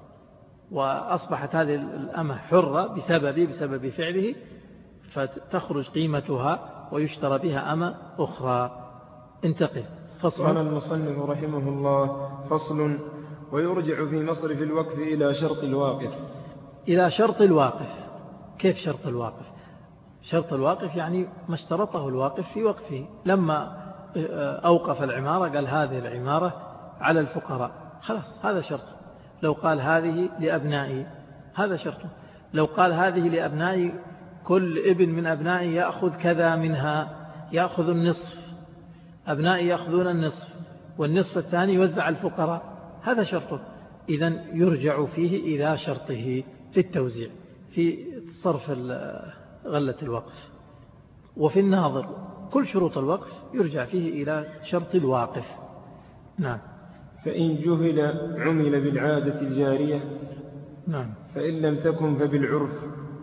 وأصبحت هذه الأمة حرة بسبب فعله، فتخرج قيمتها ويشترى بها أمة أخرى. انتقل. فصل.
قال المصنف رحمه الله: فصل. ويرجع في مصرف الوقف إلى شرط الواقف.
إلى شرط الواقف. كيف شرط الواقف؟ شرط الواقف يعني ما اشترطه الواقف في وقفه. لما أوقف العمارة قال هذه العمارة على الفقراء، خلاص هذا شرط. لو قال هذه لأبنائي هذا شرطه. لو قال هذه لأبنائي، كل ابن من أبنائي يأخذ كذا منها، يأخذ النصف، أبنائي يأخذون النصف والنصف الثاني يوزع الفقراء، هذا شرطه. إذن يرجع فيه إلى شرطه في التوزيع، في صرف غلة الوقف. وفي الناظر كل شروط الوقف يرجع فيه إلى شرط الواقف. نعم.
فإن جهل عمل بالعادة الجارية.
نعم.
فإن لم تكن فبالعرف.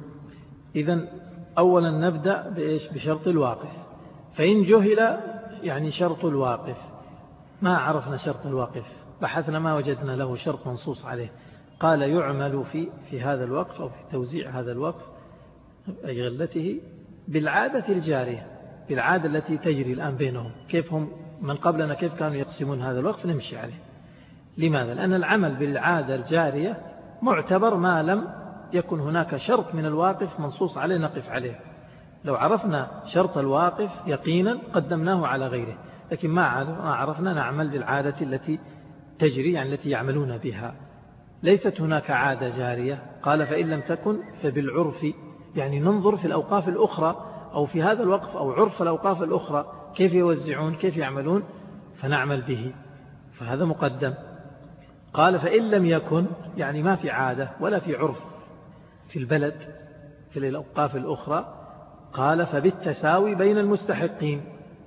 إذن أولا نبدأ بشرط الواقف. فإن جهل يعني شرط الواقف، ما عرفنا شرط الواقف، بحثنا ما وجدنا له شرط منصوص عليه. قال يعمل في هذا الوقف أو في توزيع هذا الوقف أي غلته بالعادة الجارية، بالعادة التي تجري الآن بينهم. كيف هم من قبلنا كيف كانوا يقسمون هذا الوقف نمشي عليه. لماذا؟ لأن العمل بالعادة الجارية معتبر ما لم يكن هناك شرط من الواقف منصوص عليه نقف عليه. لو عرفنا شرط الواقف يقينا قدمناه على غيره، لكن ما عرفنا نعمل بالعادة التي تجري، يعني التي يعملون بها. ليست هناك عادة جارية. قال فإن لم تكن فبالعرف، يعني ننظر في الأوقاف الأخرى أو في هذا الوقف أو عرف الأوقاف الأخرى كيف يوزعون كيف يعملون فنعمل به، فهذا مقدم. قال فإن لم يكن يعني ما في عادة ولا في عرف في البلد في الأوقاف الأخرى. قال فبالتساوي بين المستحقين.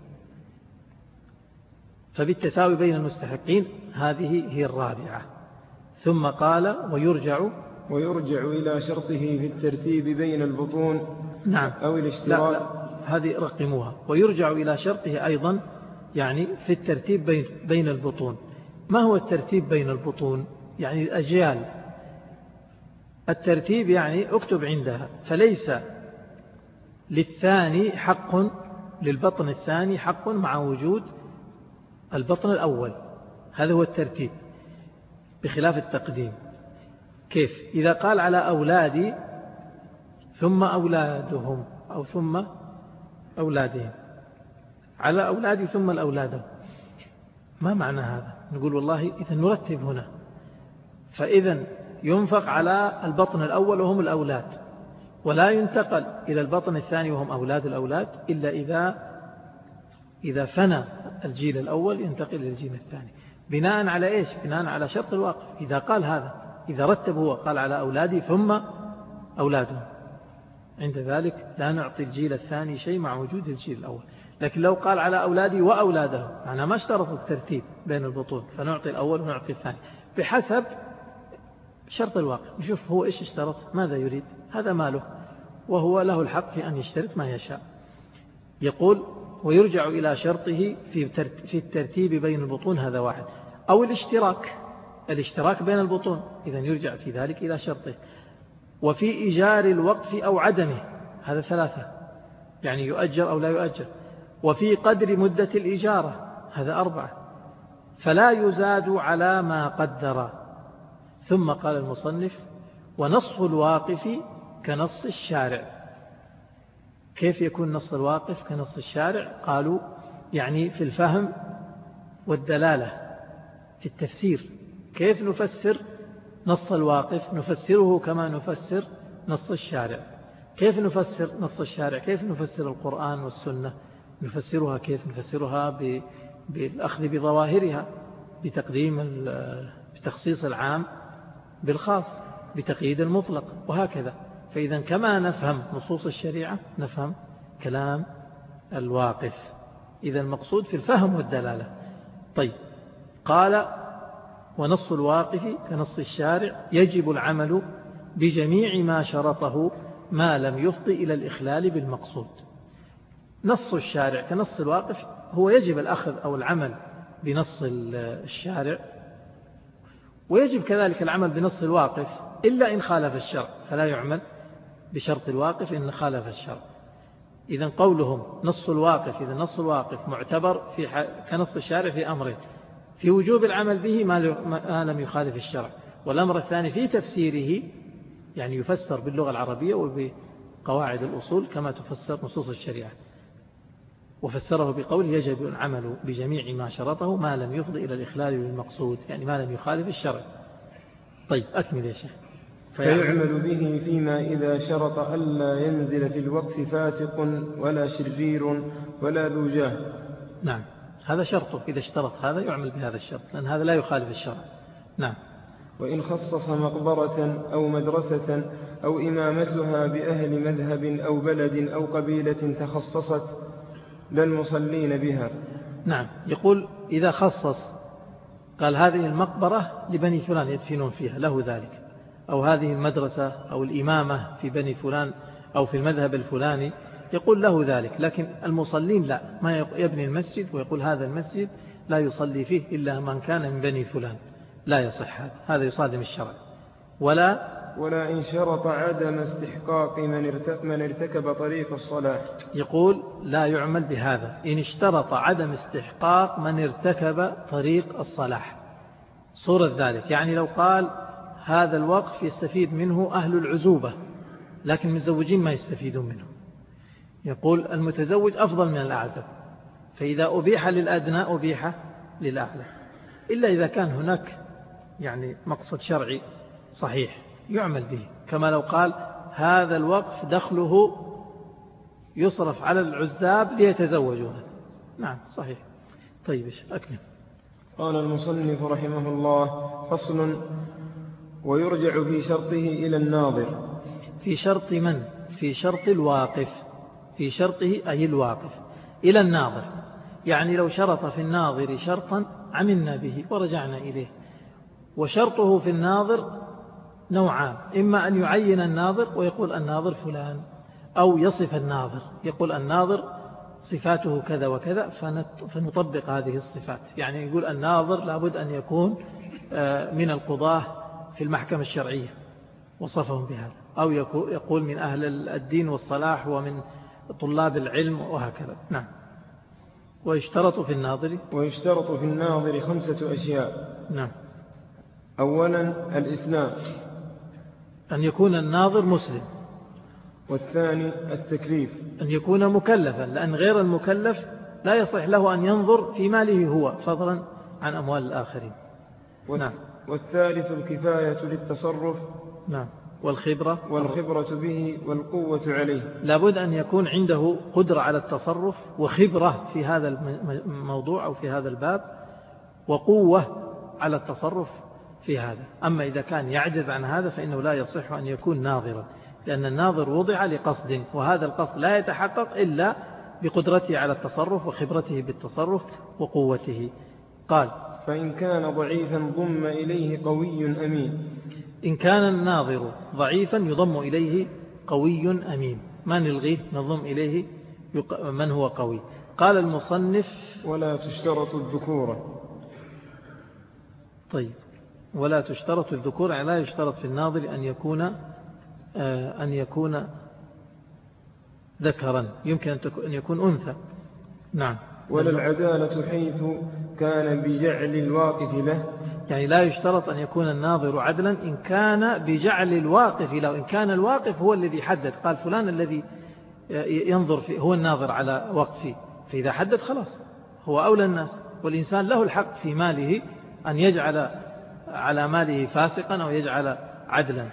فبالتساوي بين المستحقين هذه هي الرابعة. ثم قال ويرجع
إلى شرطه في الترتيب بين البطون.
نعم.
أو الاشتراك.
لا هذه رقموها. ويرجع إلى شرطه أيضا يعني في الترتيب بين البطون. ما هو الترتيب بين البطون؟ يعني الأجيال. الترتيب يعني اكتب عندها فليس للثاني حق، للبطن الثاني حق مع وجود البطن الأول. هذا هو الترتيب بخلاف التقديم. كيف؟ إذا قال على أولادي ثم أولادهم أو ثم أولادهم، على أولادي ثم الأولادهم، ما معنى هذا؟ نقول والله إذا نرتب هنا، فإذا ينفق على البطن الأول وهم الأولاد، ولا ينتقل إلى البطن الثاني وهم أولاد الأولاد إلا إذا فنى الجيل الأول ينتقل إلى الجيل الثاني. بناء على إيش؟ بناء على شرط الواقف. إذا قال هذا، إذا رتب هو قال على أولادي ثم أولادهم، عند ذلك لا نعطي الجيل الثاني شيء مع وجود الجيل الأول. لكن لو قال على أولادي وأولادهم معناه ما اشترط الترتيب بين البطون، فنعطي الأول ونعطي الثاني بحسب شرط الواقع. نشوف هو إيش اشترط، ماذا يريد، هذا ماله وهو له الحق في أن يشترط ما يشاء. يقول ويرجع إلى شرطه في الترتيب بين البطون، هذا واحد. أو الاشتراك بين البطون، إذا يرجع في ذلك إلى شرطه. وفي إيجار الوقف أو عدمه، هذا ثلاثة، يعني يؤجر أو لا يؤجر. وفي قدر مدة الإجارة، هذا أربعة. فلا يزاد على ما قدر، ثم قال المصنف: ونص الواقف كنص الشارع. كيف يكون نص الواقف كنص الشارع؟ قالوا يعني في الفهم والدلالة، في التفسير. كيف نفسر نص الواقف؟ نفسره كما نفسر نص الشارع. كيف نفسر نص الشارع؟ كيف نفسر القرآن والسنة؟ نفسرها كيف؟ نفسرها بالأخذ بظواهرها، بتخصيص العام بالخاص، بتقييد المطلق، وهكذا. فإذا كما نفهم نصوص الشريعة نفهم كلام الواقف. إذا المقصود في الفهم والدلالة. طيب، قال: ونص الواقف كنص الشارع يجب العمل بجميع ما شرطه ما لم يفضي إلى الإخلال بالمقصود. نص الشارع كنص الواقف هو يجب الأخذ أو العمل بنص الشارع، ويجب كذلك العمل بنص الواقف إلا إن خالف الشرع، فلا يعمل بشرط الواقف إن خالف الشرع. إذن قولهم نص الواقف، إذن نص الواقف معتبر كنص الشارع في أمره: في وجوب العمل به ما لم يخالف الشرع، والأمر الثاني في تفسيره، يعني يفسر باللغة العربية وبقواعد الأصول كما تفسر نصوص الشريعة. وفسره بقول يجب العمل بجميع ما شرطه ما لم يفضي إلى الإخلال بالمقصود، يعني ما لم يخالف الشرع. طيب، أكمل يا شيخ.
فيعمل به فيما إذا شرط ألا ينزل في الوقف فاسق ولا شرير ولا ذو جاه.
نعم، هذا شرطه. إذا اشترط هذا يعمل بهذا الشرط، لأن هذا لا يخالف الشرع. نعم.
وإن خصص مقبرة أو مدرسة أو إمامتها بأهل مذهب أو بلد أو قبيلة تخصصت للمصلين بها.
نعم، يقول إذا خصص، قال هذه المقبرة لبني فلان يدفنون فيها، له ذلك، أو هذه المدرسة أو الإمامة في بني فلان أو في المذهب الفلاني، يقول له ذلك. لكن المصلين لا، ما يبني المسجد ويقول هذا المسجد لا يصلي فيه إلا من كان من بني فلان، لا يصح هذا يصادم الشرع.
ولا إن شرط عدم استحقاق من ارتكب طريق الصلاح.
يقول لا يعمل بهذا إن اشترط عدم استحقاق من ارتكب طريق الصلاح. صورة ذلك يعني لو قال هذا الوقف يستفيد منه أهل العزوبة، لكن المتزوجين ما يستفيدون منه، يقول المتزوج أفضل من الأعزب، فإذا أبيح للأدنى أبيح للأعلى، إلا إذا كان هناك يعني مقصد شرعي صحيح يعمل به، كما لو قال هذا الوقف دخله يصرف على العزاب ليتزوجوا. نعم صحيح. طيب أكمل.
قال المصنف رحمه الله: فصل. ويرجع في شرطه إلى الناظر.
في شرط من؟ في شرط الواقف، في شرطه أي الواقف إلى الناظر. يعني لو شرط في الناظر شرطا عملنا به ورجعنا إليه. وشرطه في الناظر نوعان: إما أن يعين الناظر ويقول الناظر فلان، أو يصف الناظر يقول الناظر صفاته كذا وكذا فنطبق هذه الصفات. يعني يقول الناظر لابد أن يكون من القضاة في المحكمة الشرعية وصفهم بهذا، أو يقول من أهل الدين والصلاح ومن طلاب العلم وهكذا. نعم. ويشترط في الناظر
5 أشياء.
نعم.
أولا الإسلام،
أن يكون الناظر مسلم.
والثاني التكليف،
أن يكون مكلفا، لأن غير المكلف لا يصح له أن ينظر في ماله هو فضلا عن أموال الآخرين. نعم.
والثالث الكفاية للتصرف.
نعم. والخبرة
به والقوة عليه.
لابد أن يكون عنده قدرة على التصرف وخبرة في هذا الموضوع أو في هذا الباب، وقوة على التصرف في هذا. أما إذا كان يعجز عن هذا فإنه لا يصح أن يكون ناظرا، لأن الناظر وضع لقصد، وهذا القصد لا يتحقق إلا بقدرته على التصرف وخبرته بالتصرف وقوته. قال:
فإن كان ضعيفا ضم إليه قوي أمين.
إن كان الناظر ضعيفا يضم إليه قوي أمين، ما نلغيه، نضم إليه من هو قوي. قال المصنف:
ولا تشترط الذكورة.
طيب، ولا تشترط الذكورة، يعني لا يشترط في الناظر أن يكون ذكرا، يمكن أن يكون أنثى. نعم.
ولا العدالة حيث كان بجعل الواقف له.
يعني لا يشترط أن يكون الناظر عدلا إن كان بجعل الواقف له، إن كان الواقف هو الذي حدد، قال فلان الذي ينظر فيه هو الناظر على وقفه، فإذا حدد خلاص هو أولى الناس. والإنسان له الحق في ماله أن يجعل على ماله فاسقا أو يجعل عدلا.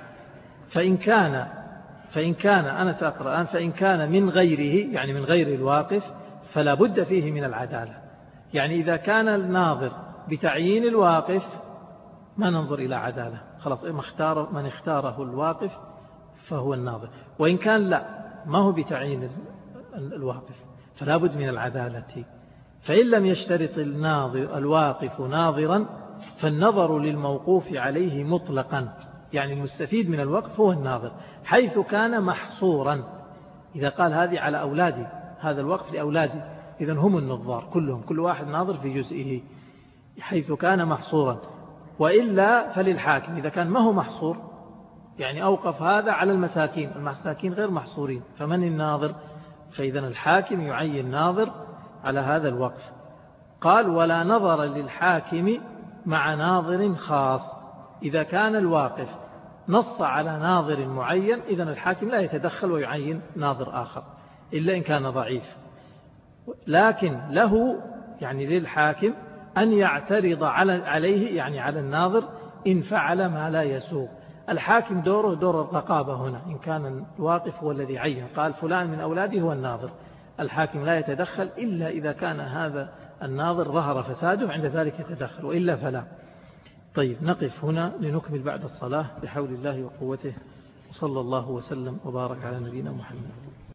فإن كان أنا سأقرأ الآن، فإن كان من غيره يعني من غير الواقف فلا بد فيه من العدالة. يعني إذا كان الناظر بتعيين الواقف ما ننظر إلى عدالة، خلاص من اختاره الواقف فهو الناظر. وإن كان لا ما هو بتعيين الواقف فلا بد من العدالة. فإن لم يشترط الواقف ناظرا فالنظر للموقوف عليه مطلقا، يعني المستفيد من الوقف هو الناظر حيث كان محصورا. إذا قال هذه على أولادي، هذا الوقف لأولادي، إذن هم النظار كلهم، كل واحد ناظر في جزئه حيث كان محصورا. وإلا فللحاكم إذا كان ما هو محصور، يعني أوقف هذا على المساكين، المساكين غير محصورين، فمن الناظر؟ فإذن الحاكم يعين ناظر على هذا الوقف. قال ولا نظر للحاكم مع ناظر خاص. إذا كان الواقف نص على ناظر معين إذن الحاكم لا يتدخل ويعين ناظر آخر إلا إن كان ضعيف. لكن له يعني للحاكم أن يعترض عليه يعني على الناظر إن فعل ما لا يسوغ. الحاكم دوره دور الرقابة هنا، إن كان الواقف هو الذي عين قال فلان من أولاده هو الناظر، الحاكم لا يتدخل إلا إذا كان هذا الناظر ظهر فساده، عند ذلك يتدخل، وإلا فلا. طيب نقف هنا لنكمل بعد الصلاة بحول الله وقوته، وصلى الله وسلم وبارك على نبينا محمد.